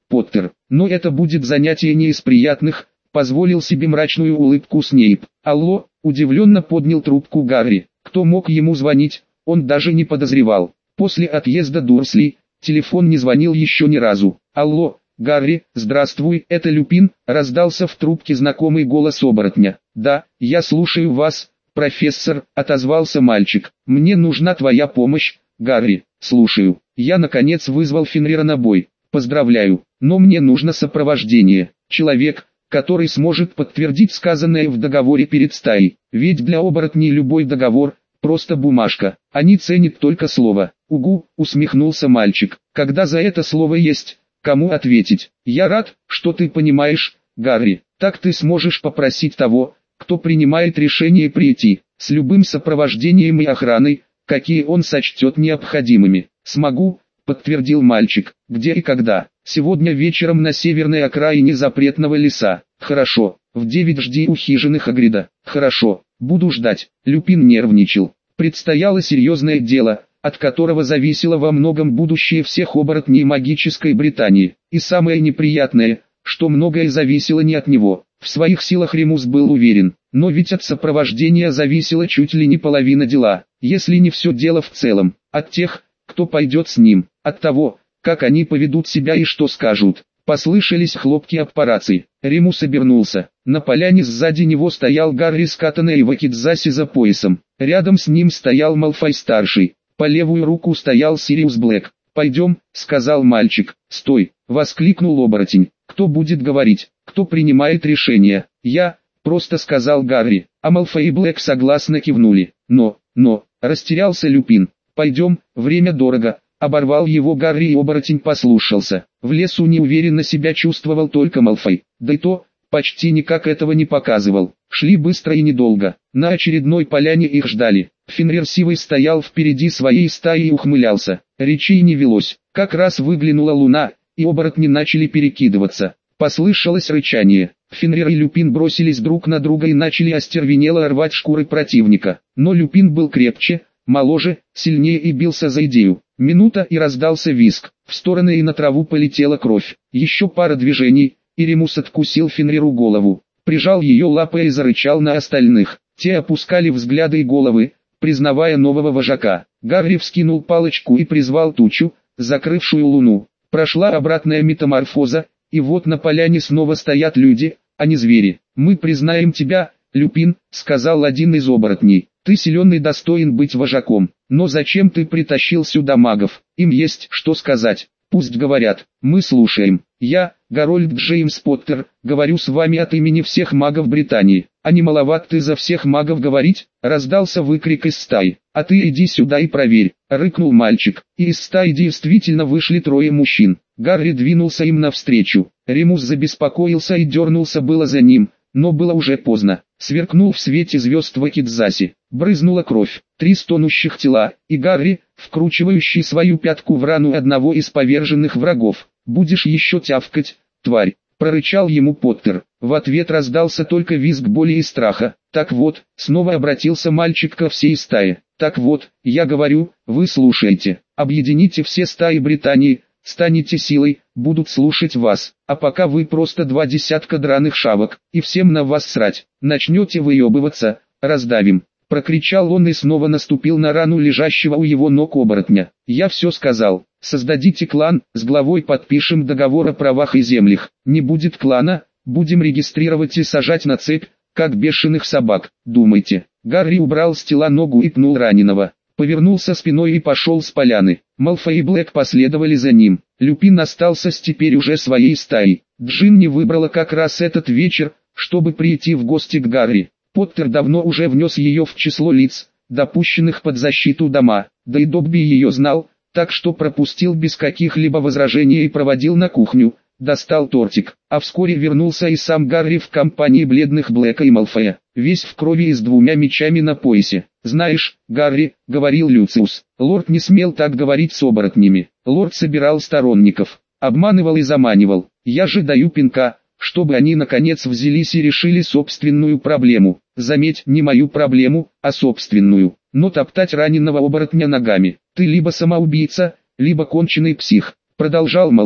Поттер. Но это будет занятие не из приятных, позволил себе мрачную улыбку Снейп. Алло, удивленно поднял трубку Гарри. Кто мог ему звонить, он даже не подозревал. После отъезда Дурсли, телефон не звонил еще ни разу. Алло, Гарри, здравствуй, это Люпин, раздался в трубке знакомый голос оборотня. Да, я слушаю вас, профессор, отозвался мальчик. Мне нужна твоя помощь, Гарри. Слушаю. Я наконец вызвал Фенрира на бой. Поздравляю, но мне нужно сопровождение. Человек, который сможет подтвердить сказанное в договоре перед стаей. Ведь для оборотней любой договор – просто бумажка. Они ценят только слово. Угу, усмехнулся мальчик. Когда за это слово есть, кому ответить? Я рад, что ты понимаешь, Гарри. Так ты сможешь попросить того, кто принимает решение прийти, с любым сопровождением и охраной, какие он сочтет необходимыми. Смогу, подтвердил мальчик. Где и когда? Сегодня вечером на северной окраине запретного леса. Хорошо, в 9 жди у хижины Хагрида. Хорошо, буду ждать. Люпин нервничал. Предстояло серьезное дело, от которого зависело во многом будущее всех оборотней магической Британии. И самое неприятное, что многое зависело не от него. В своих силах Ремус был уверен, но ведь от сопровождения зависела чуть ли не половина дела, если не все дело в целом, от тех, кто пойдет с ним, от того, как они поведут себя и что скажут. Послышались хлопки об парации. Ремус обернулся. На поляне сзади него стоял Гарри с катаной и вакидзаси за поясом. Рядом с ним стоял Малфой-старший. По левую руку стоял Сириус Блэк. «Пойдем», — сказал мальчик. «Стой», — воскликнул оборотень. «Кто будет говорить? Кто принимает решение?» «Я», — просто сказал Гарри. А Малфой и Блэк согласно кивнули. Но, растерялся Люпин. «Пойдем, время дорого». Оборвал его Гарри, и оборотень послушался. В лесу неуверенно себя чувствовал только Малфой. Да и то, почти никак этого не показывал. Шли быстро и недолго. На очередной поляне их ждали. Фенрир Сивый стоял впереди своей стаи и ухмылялся. Речей не велось. Как раз выглянула луна, и оборотни начали перекидываться. Послышалось рычание. Фенрир и Люпин бросились друг на друга и начали остервенело рвать шкуры противника. Но Люпин был крепче, моложе, сильнее и бился за идею. Минута, и раздался визг. В стороны и на траву полетела кровь. Еще пара движений, и Ремус откусил Фенриру голову. Прижал ее лапой и зарычал на остальных. Те опускали взгляды и головы, признавая нового вожака. Гарри вскинул палочку и призвал тучу, закрывшую луну. Прошла обратная метаморфоза, и вот на поляне снова стоят люди, а не звери. «Мы признаем тебя, Люпин», — сказал один из оборотней. «Ты силен и достоин быть вожаком. Но зачем ты притащил сюда магов? Им есть что сказать. Пусть говорят, мы слушаем. Я, Гарольд Джеймс Поттер, говорю с вами от имени всех магов Британии. А не маловат ты за всех магов говорить?» Раздался выкрик из стаи. «А ты иди сюда и проверь», — рыкнул мальчик. И из стаи действительно вышли трое мужчин. Гарри двинулся им навстречу. Ремус забеспокоился и дернулся было за ним, но было уже поздно. Сверкнул в свете звезд вакидзаси. Брызнула кровь. 3 стонущих тела, и Гарри, вкручивающий свою пятку в рану одного из поверженных врагов. «Будешь еще тявкать, тварь!» — прорычал ему Поттер. В ответ раздался только визг боли и страха. «Так вот», — снова обратился мальчик ко всей стае. «Так вот, я говорю, вы слушаете. Объедините все стаи Британии, станете силой, будут слушать вас. А пока вы просто 2 десятка драных шавок, и всем на вас срать. Начнете выебываться, раздавим». Прокричал он и снова наступил на рану лежащего у его ног оборотня. «Я все сказал. Создадите клан, с главой подпишем договор о правах и землях. Не будет клана, будем регистрировать и сажать на цепь, как бешеных собак. Думайте». Гарри убрал с тела ногу и пнул раненого. Повернулся спиной и пошел с поляны. Малфой и Блэк последовали за ним. Люпин остался с теперь уже своей стаей. Джинни выбрала как раз этот вечер, чтобы прийти в гости к Гарри. Поттер давно уже внес ее в число лиц, допущенных под защиту дома, да и Добби ее знал, так что пропустил без каких-либо возражений и проводил на кухню, достал тортик, а вскоре вернулся и сам Гарри в компании бледных Блэка и Малфоя, весь в крови и с 2 мечами на поясе. «Знаешь, Гарри», — говорил Люциус, — лорд не смел так говорить с оборотнями, лорд собирал сторонников, обманывал и заманивал, я же даю пинка, чтобы они наконец взялись и решили собственную проблему. Заметь, не мою проблему, а собственную. Но топтать раненого оборотня ногами. Ты либо самоубийца, либо конченый псих, продолжал Малфой.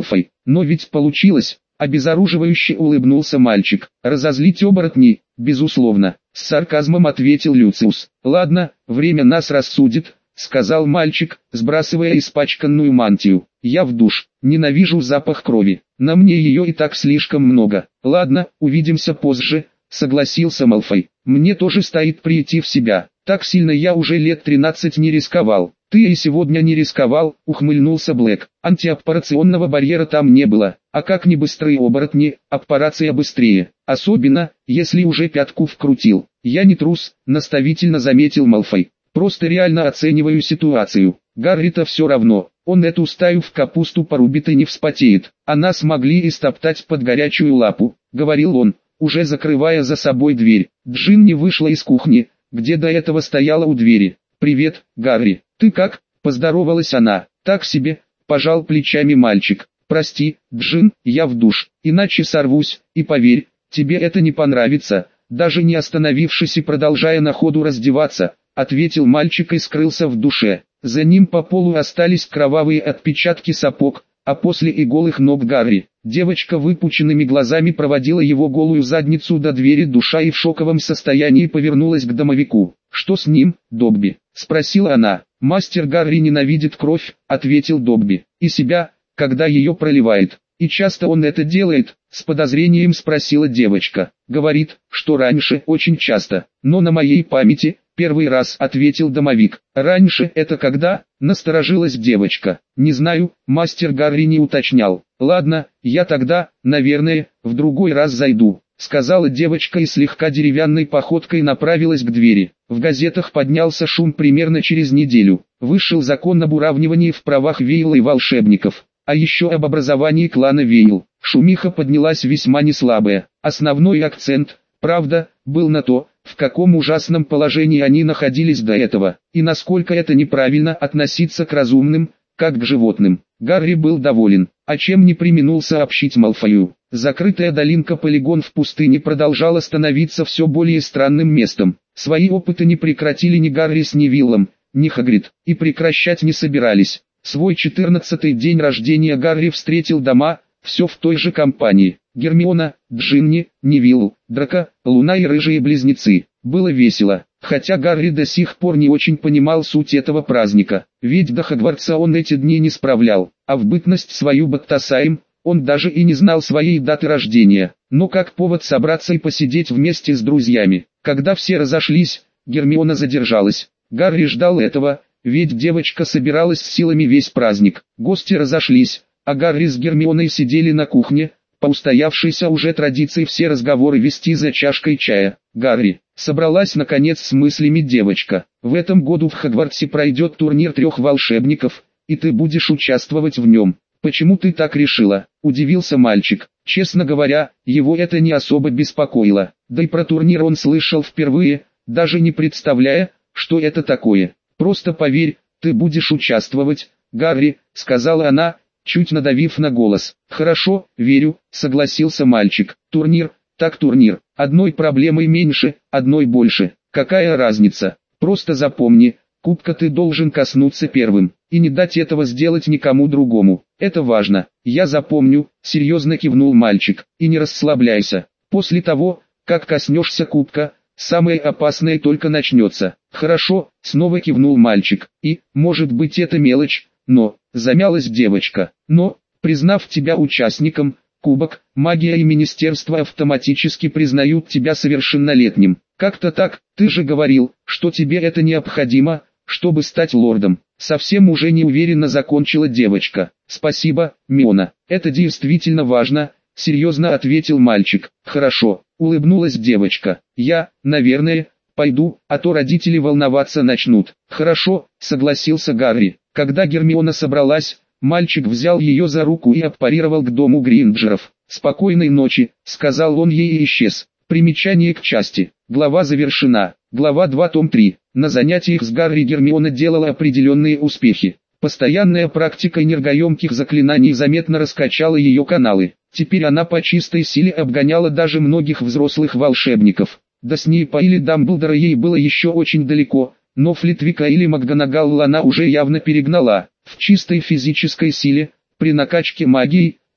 Но ведь получилось. Обезоруживающе улыбнулся мальчик. Разозлить оборотней, безусловно, с сарказмом ответил Люциус. Ладно, время нас рассудит, сказал мальчик, сбрасывая испачканную мантию. Я в душ, ненавижу запах крови, на мне ее и так слишком много. Ладно, увидимся позже, согласился Малфой. Мне тоже стоит прийти в себя, так сильно я уже лет 13 не рисковал. Ты и сегодня не рисковал, ухмыльнулся Блэк. Антиаппарационного барьера там не было, а как не быстрые оборотни, аппарация быстрее, особенно, если уже пятку вкрутил. Я не трус, наставительно заметил Малфой. Просто реально оцениваю ситуацию. Гарри-то все равно, он эту стаю в капусту порубит и не вспотеет, а нас могли истоптать под горячую лапу, говорил он, уже закрывая за собой дверь. Джинни вышла из кухни, где до этого стояла у двери. «Привет, Гарри, ты как?» – поздоровалась она. «Так себе», – пожал плечами мальчик. «Прости, Джин, я в душ, иначе сорвусь, и поверь, тебе это не понравится», даже не остановившись и продолжая на ходу раздеваться, ответил мальчик и скрылся в душе. За ним по полу остались кровавые отпечатки сапог, а после и голых ног Гарри. Девочка выпученными глазами проводила его голую задницу до двери душа и в шоковом состоянии повернулась к домовику. «Что с ним, Добби?» – спросила она. «Мастер Гарри ненавидит кровь», – ответил Добби. «И себя, когда ее проливает. И часто он это делает?» – с подозрением спросила девочка. «Говорит, что раньше очень часто, но на моей памяти, первый раз», – ответил домовик. «Раньше это когда?» – насторожилась девочка. «Не знаю, мастер Гарри не уточнял. Ладно, я тогда, наверное, в другой раз зайду», – сказала девочка и слегка деревянной походкой направилась к двери. В газетах поднялся шум примерно через неделю. Вышел закон об уравнивании в правах Вейла и волшебников. А еще об образовании клана Вейл. Шумиха поднялась весьма неслабая. Основной акцент, правда, был на то, в каком ужасном положении они находились до этого, и насколько это неправильно относиться к разумным, как к животным. Гарри был доволен, о чем не преминул сообщить Малфою. Закрытая долинка-полигон в пустыне продолжала становиться все более странным местом. Свои опыты не прекратили ни Гарри с Невиллом, ни Хагрид, и прекращать не собирались. Свой 14-й день рождения Гарри встретил дома, все в той же компании. Гермиона, Джинни, Невилл, Драко, Луна и рыжие близнецы. Было весело, хотя Гарри до сих пор не очень понимал суть этого праздника. Ведь до Хогвартса он эти дни не справлял, а в бытность свою Баттасаем, он даже и не знал своей даты рождения. Но как повод собраться и посидеть вместе с друзьями. Когда все разошлись, Гермиона задержалась. Гарри ждал этого, ведь девочка собиралась с силами весь праздник. Гости разошлись, а Гарри с Гермионой сидели на кухне, по устоявшейся уже традиции все разговоры вести за чашкой чая. «Гарри», собралась наконец с мыслями девочка, «в этом году в Хогвартсе пройдет турнир 3 волшебников, и ты будешь участвовать в нем». «Почему ты так решила?» – удивился мальчик. Честно говоря, его это не особо беспокоило. Да и про турнир он слышал впервые, даже не представляя, что это такое. «Просто поверь, ты будешь участвовать, Гарри», — сказала она, чуть надавив на голос. «Хорошо, верю», — согласился мальчик. «Турнир, так турнир. Одной проблемой меньше, одной больше. Какая разница? Просто запомни, кубка ты должен коснуться первым, и не дать этого сделать никому другому. Это важно». «Я запомню», — серьезно кивнул мальчик. «И не расслабляйся. После того, как коснешься кубка, самое опасное только начнется». «Хорошо», — снова кивнул мальчик. «И, может быть, это мелочь, но...» — замялась девочка. «Но, признав тебя участником, кубок, магия и министерство автоматически признают тебя совершеннолетним. Как-то так, ты же говорил, что тебе это необходимо, чтобы стать лордом». Совсем уже неуверенно закончила девочка. «Спасибо, Миона, это действительно важно», — серьезно ответил мальчик. «Хорошо», — улыбнулась девочка. «Я, наверное, пойду, а то родители волноваться начнут». «Хорошо», — согласился Гарри. Когда Гермиона собралась, мальчик взял ее за руку и аппарировал к дому Гринджеров. «Спокойной ночи», — сказал он ей и исчез. Примечание к части. Глава завершена. Глава 2 том 3. На занятиях с Гарри Гермиона делала определенные успехи. Постоянная практика энергоемких заклинаний заметно раскачала ее каналы. Теперь она по чистой силе обгоняла даже многих взрослых волшебников. До Снейпа или Дамблдора ей было еще очень далеко, но Флитвика или МакГонагал она уже явно перегнала. В чистой физической силе, при накачке магией,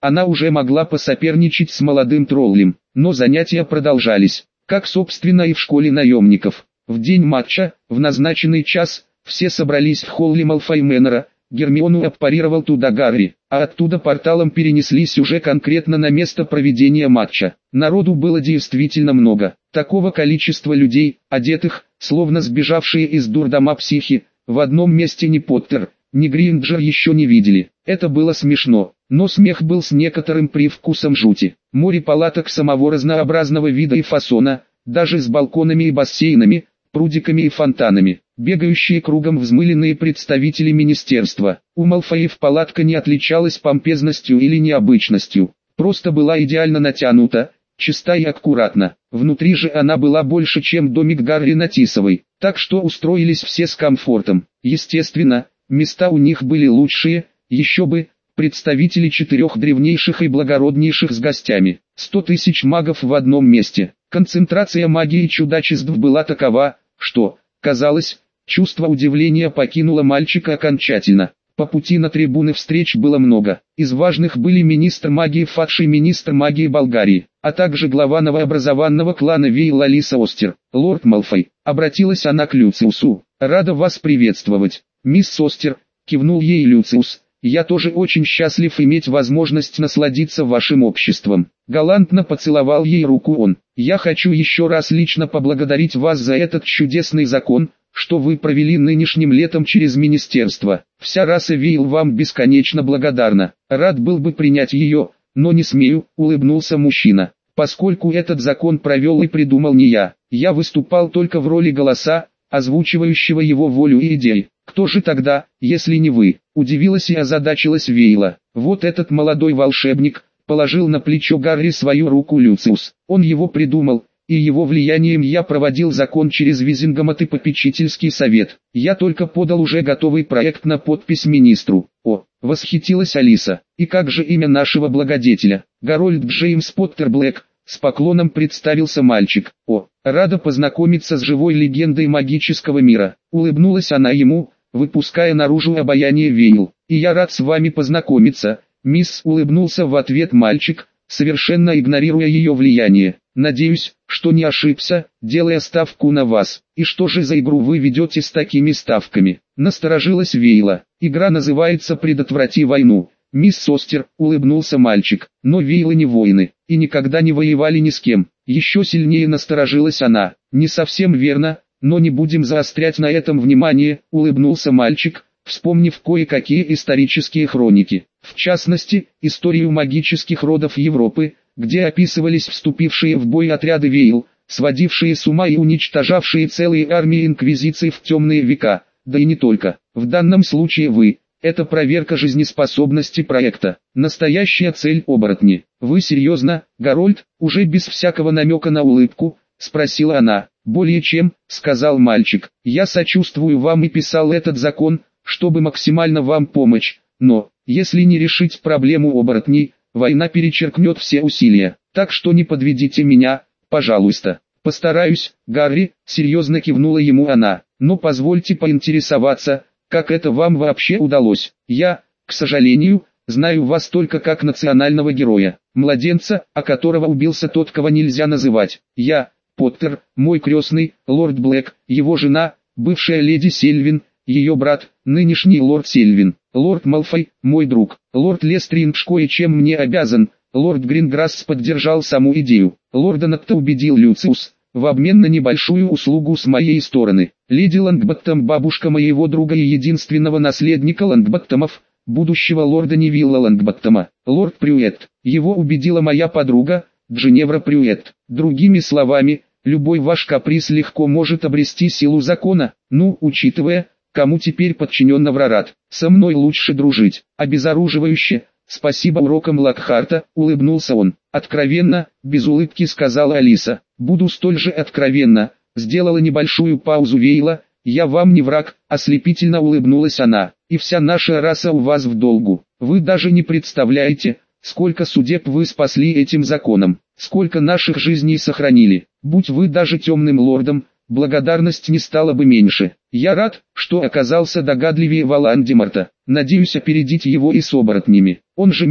она уже могла посоперничать с молодым троллем, но занятия продолжались, как собственно и в школе наемников. В день матча, в назначенный час, все собрались в холле Малфой Мэннера. Гермиону аппарировал туда Гарри, а оттуда порталом перенеслись уже конкретно на место проведения матча. Народу было действительно много. Такого количества людей, одетых, словно сбежавшие из дурдома психи, в одном месте ни Поттер, ни Гринджер еще не видели. Это было смешно, но смех был с некоторым привкусом жути. Море палаток самого разнообразного вида и фасона, даже с балконами и бассейнами, прудиками и фонтанами, бегающие кругом взмыленные представители министерства. У Малфоев палатка не отличалась помпезностью или необычностью, просто была идеально натянута, чиста и аккуратна. Внутри же она была больше, чем домик Гарри на Тисовой, так что устроились все с комфортом. Естественно, места у них были лучшие, еще бы, представители 4 древнейших и благороднейших с гостями. 100 тысяч магов в одном месте. Концентрация магии и чудачеств была такова, что, казалось, чувство удивления покинуло мальчика окончательно. По пути на трибуны встреч было много. Из важных были министр магии Фадж и министр магии Болгарии, а также глава новообразованного клана Вейл Алиса Остер. «Лорд Малфой», обратилась она к Люциусу, — «рада вас приветствовать». «Мисс Остер», — кивнул ей Люциус, — «я тоже очень счастлив иметь возможность насладиться вашим обществом». Галантно поцеловал ей руку он. «Я хочу еще раз лично поблагодарить вас за этот чудесный закон, что вы провели нынешним летом через министерство. Вся раса Вейл вам бесконечно благодарна. Рад был бы принять ее, но не смею», — улыбнулся мужчина. «Поскольку этот закон провел и придумал не я выступал только в роли голоса, озвучивающего его волю и идеи. Кто же тогда, если не вы?» — удивилась и озадачилась Вейла. «Вот этот молодой волшебник», — положил на плечо Гарри свою руку Люциус. «Он его придумал, и его влиянием я проводил закон через Визингомот и попечительский совет. Я только подал уже готовый проект на подпись министру». «О!» — восхитилась Алиса. «И как же имя нашего благодетеля?» «Гарольд Джеймс Поттер Блэк», — с поклоном представился мальчик. «О, рада познакомиться с живой легендой магического мира», — улыбнулась она ему, выпуская наружу обаяние Вейл. «И я рад с вами познакомиться, мисс», — улыбнулся в ответ мальчик, совершенно игнорируя ее влияние. «Надеюсь, что не ошибся, делая ставку на вас. И что же за игру вы ведете с такими ставками?» — насторожилась Вейла. «Игра называется «Предотврати войну». «Мисс Остер», — улыбнулся мальчик, — «но Вейлы не воины, и никогда не воевали ни с кем». Еще сильнее насторожилась она. «Не совсем верно, но не будем заострять на этом внимание», — улыбнулся мальчик, вспомнив кое-какие исторические хроники, в частности, историю магических родов Европы, где описывались вступившие в бой отряды Вейл, сводившие с ума и уничтожавшие целые армии инквизиций в темные века, да и не только. В данном случае вы — это проверка жизнеспособности проекта. Настоящая цель — оборотни. «Вы серьезно, Гарольд?» — уже без всякого намека на улыбку, спросила она. «Более чем», — сказал мальчик. «Я сочувствую вам и писал этот закон, чтобы максимально вам помочь, но, если не решить проблему оборотней, война перечеркнет все усилия. Так что не подведите меня, пожалуйста». «Постараюсь, Гарри», — серьезно кивнула ему она. «Но позвольте поинтересоваться, как это вам вообще удалось? Я, к сожалению, знаю вас только как национального героя, младенца, о которого убился тот, кого нельзя называть. Я, Поттер, мой крестный, лорд Блэк, его жена, бывшая леди Сельвин, ее брат, нынешний лорд Сельвин, лорд Малфой, мой друг, лорд Лестриндж кое-чем мне обязан». Лорд Гринграсс поддержал саму идею. Лорда Нотта убедил Люциус, в обмен на небольшую услугу с моей стороны. «Леди Лонгботтом, бабушка моего друга и единственного наследника Лонгботтомов, будущего лорда Невилла Лонгботтома, лорд Прюэт. Его убедила моя подруга, Джиневра Прюэт. Другими словами, любой ваш каприз легко может обрести силу закона. Ну, учитывая, кому теперь подчинен Аврорат, со мной лучше дружить». «Обезоруживающе. Спасибо урокам Локхарта», — улыбнулся он. «Откровенно», — без улыбки сказала Алиса. «Буду столь же откровенно», — сделала небольшую паузу Вейла. «Я вам не враг», — ослепительно улыбнулась она. «И вся наша раса у вас в долгу. Вы даже не представляете, сколько судеб вы спасли этим законом, сколько наших жизней сохранили. Будь вы даже темным лордом, благодарность не стала бы меньше. Я рад, что оказался догадливее Волан-де-Морта. Надеюсь опередить его и с оборотнями. Он же мертв»,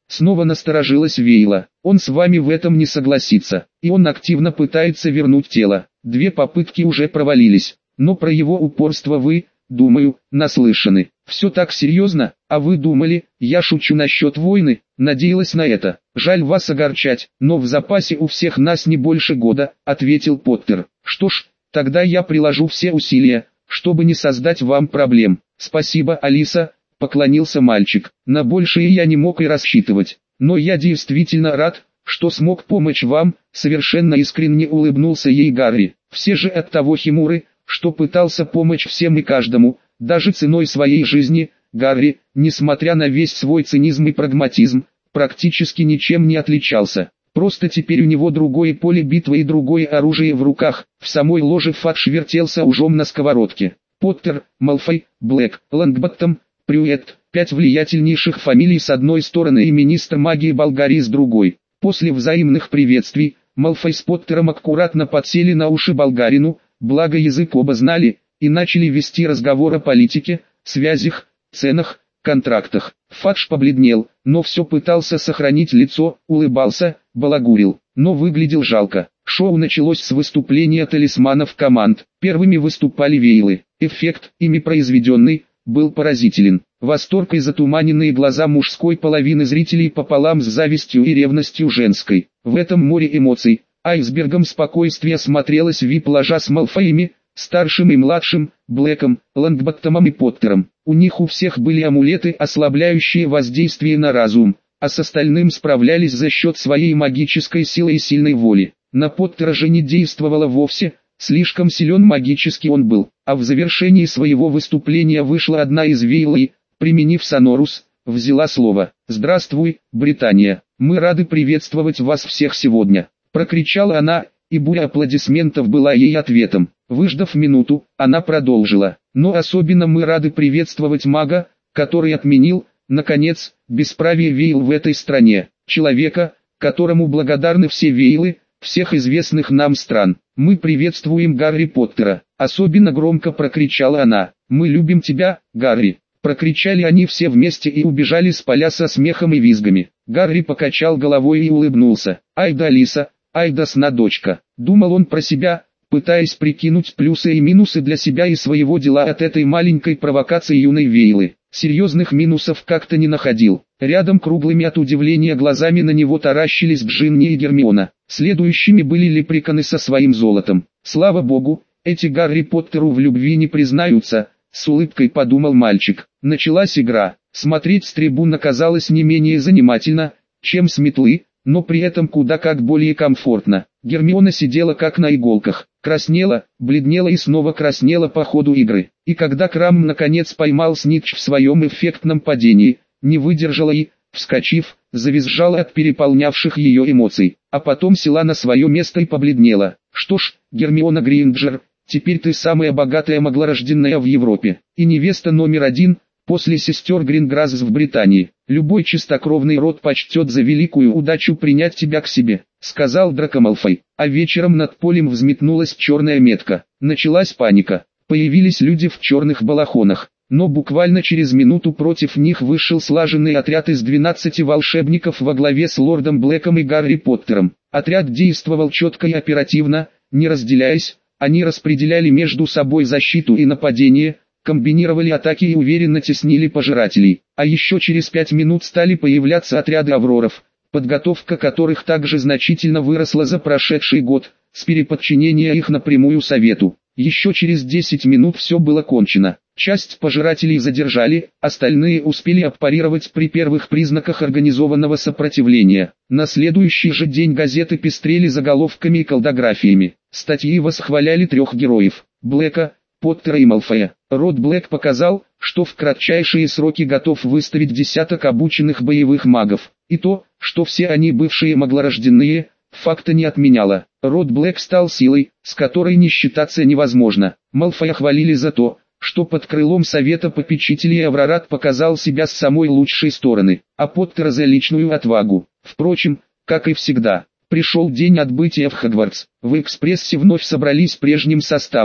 Снова насторожилась Вейла. Он с вами в этом не согласится, и он активно пытается вернуть тело. 2 попытки уже провалились, но про его упорство вы, думаю, наслышаны. Все так серьезно, а вы думали, я шучу насчет войны, надеялась на это. Жаль вас огорчать, но в запасе у всех нас не больше года, ответил Поттер. Что ж, тогда я приложу все усилия, чтобы не создать вам проблем. Спасибо, Алиса, поклонился мальчик. На большее я не мог и рассчитывать, но я действительно рад, что смог помочь вам, совершенно искренне улыбнулся ей Гарри. Все же от того химуры, что пытался помочь всем и каждому, даже ценой своей жизни. Гарри, несмотря на весь свой цинизм и прагматизм, практически ничем не отличался. Просто теперь у него другое поле битвы и другое оружие в руках. В самой ложе Фадж вертелся ужом на сковородке. Поттер, Малфой, Блэк, Лонгботтом, Прюэт, 5 влиятельнейших фамилий с одной стороны и министр магии Болгарии с другой. После взаимных приветствий, Малфой с Поттером аккуратно подсели на уши болгарину, благо язык оба знали, и начали вести разговор о политике, связях, ценах, контрактах. Фадж побледнел, но все пытался сохранить лицо, улыбался, балагурил, но выглядел жалко. Шоу началось с выступления талисманов команд. Первыми выступали Вейлы. Эффект, ими произведенный, был поразителен. Восторг и затуманенные глаза мужской половины зрителей пополам с завистью и ревностью женской. В этом море эмоций, айсбергом спокойствия смотрелась вип-ложа с Малфоями, старшим и младшим, Блэком, Лонгботтомом и Поттером. У них у всех были амулеты, ослабляющие воздействие на разум, а с остальным справлялись за счет своей магической силы и сильной воли. На Поттера же не действовало вовсе, слишком силен магически он был, а в завершении своего выступления вышла одна из Вейл и, применив Сонорус, взяла слово. «Здравствуй, Британия, мы рады приветствовать вас всех сегодня», прокричала она, и буря аплодисментов была ей ответом. Выждав минуту, она продолжила. «Но особенно мы рады приветствовать мага, который отменил, наконец, бесправие Вейл в этой стране, человека, которому благодарны все Вейлы, всех известных нам стран. Мы приветствуем Гарри Поттера», особенно громко прокричала она. «Мы любим тебя, Гарри», прокричали они все вместе и убежали с поля со смехом и визгами. Гарри покачал головой и улыбнулся. «Ай да Алиса, ай да сна дочка», думал он про себя, пытаясь прикинуть плюсы и минусы для себя и своего дела от этой маленькой провокации юной Вейлы. Серьезных минусов как-то не находил. Рядом круглыми от удивления глазами на него таращились Джинни и Гермиона. Следующими были лепреконы со своим золотом. Слава богу, эти Гарри Поттеру в любви не признаются, с улыбкой подумал мальчик. Началась игра. Смотреть с трибун оказалось не менее занимательно, чем с метлы, но при этом куда как более комфортно. Гермиона сидела как на иголках, краснела, бледнела и снова краснела по ходу игры. И когда Крам наконец поймал Снитч в своем эффектном падении, не выдержала и, вскочив, завизжала от переполнявших ее эмоций, а потом села на свое место и побледнела. «Что ж, Гермиона Грейнджер, теперь ты самая богатая маглорожденная в Европе, и невеста номер 1, после сестер Грингразс в Британии. Любой чистокровный род почтет за великую удачу принять тебя к себе», сказал Драко Малфой. А вечером над полем взметнулась черная метка. Началась паника. Появились люди в черных балахонах. Но буквально через минуту против них вышел слаженный отряд из 12 волшебников во главе с лордом Блэком и Гарри Поттером. Отряд действовал четко и оперативно, не разделяясь, они распределяли между собой защиту и нападение, комбинировали атаки и уверенно теснили пожирателей. А еще через 5 минут стали появляться отряды авроров, подготовка которых также значительно выросла за прошедший год, с переподчинения их напрямую совету. Еще через 10 минут все было кончено. Часть пожирателей задержали, остальные успели отпарировать при первых признаках организованного сопротивления. На следующий же день газеты пестрели заголовками и колдографиями. Статьи восхваляли 3 героев – Блэка, Поттера и Малфоя. Род Блэк показал, что в кратчайшие сроки готов выставить десяток обученных боевых магов. И то, что все они бывшие маглорожденные, факта не отменяло. Род Блэк стал силой, с которой не считаться невозможно. Малфоя хвалили за то, что под крылом совета попечителей Аврорат показал себя с самой лучшей стороны, а Поттера за личную отвагу. Впрочем, как и всегда, пришел день отбытия в Хогвартс. В экспрессе вновь собрались прежним составом.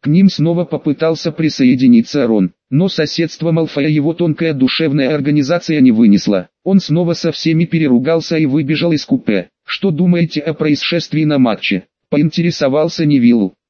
К ним снова попытался присоединиться Рон, но соседство Малфоя его тонкая душевная организация не вынесла. Он снова со всеми переругался и выбежал из купе. «Что думаете о происшествии на матче?» — поинтересовался Невилл.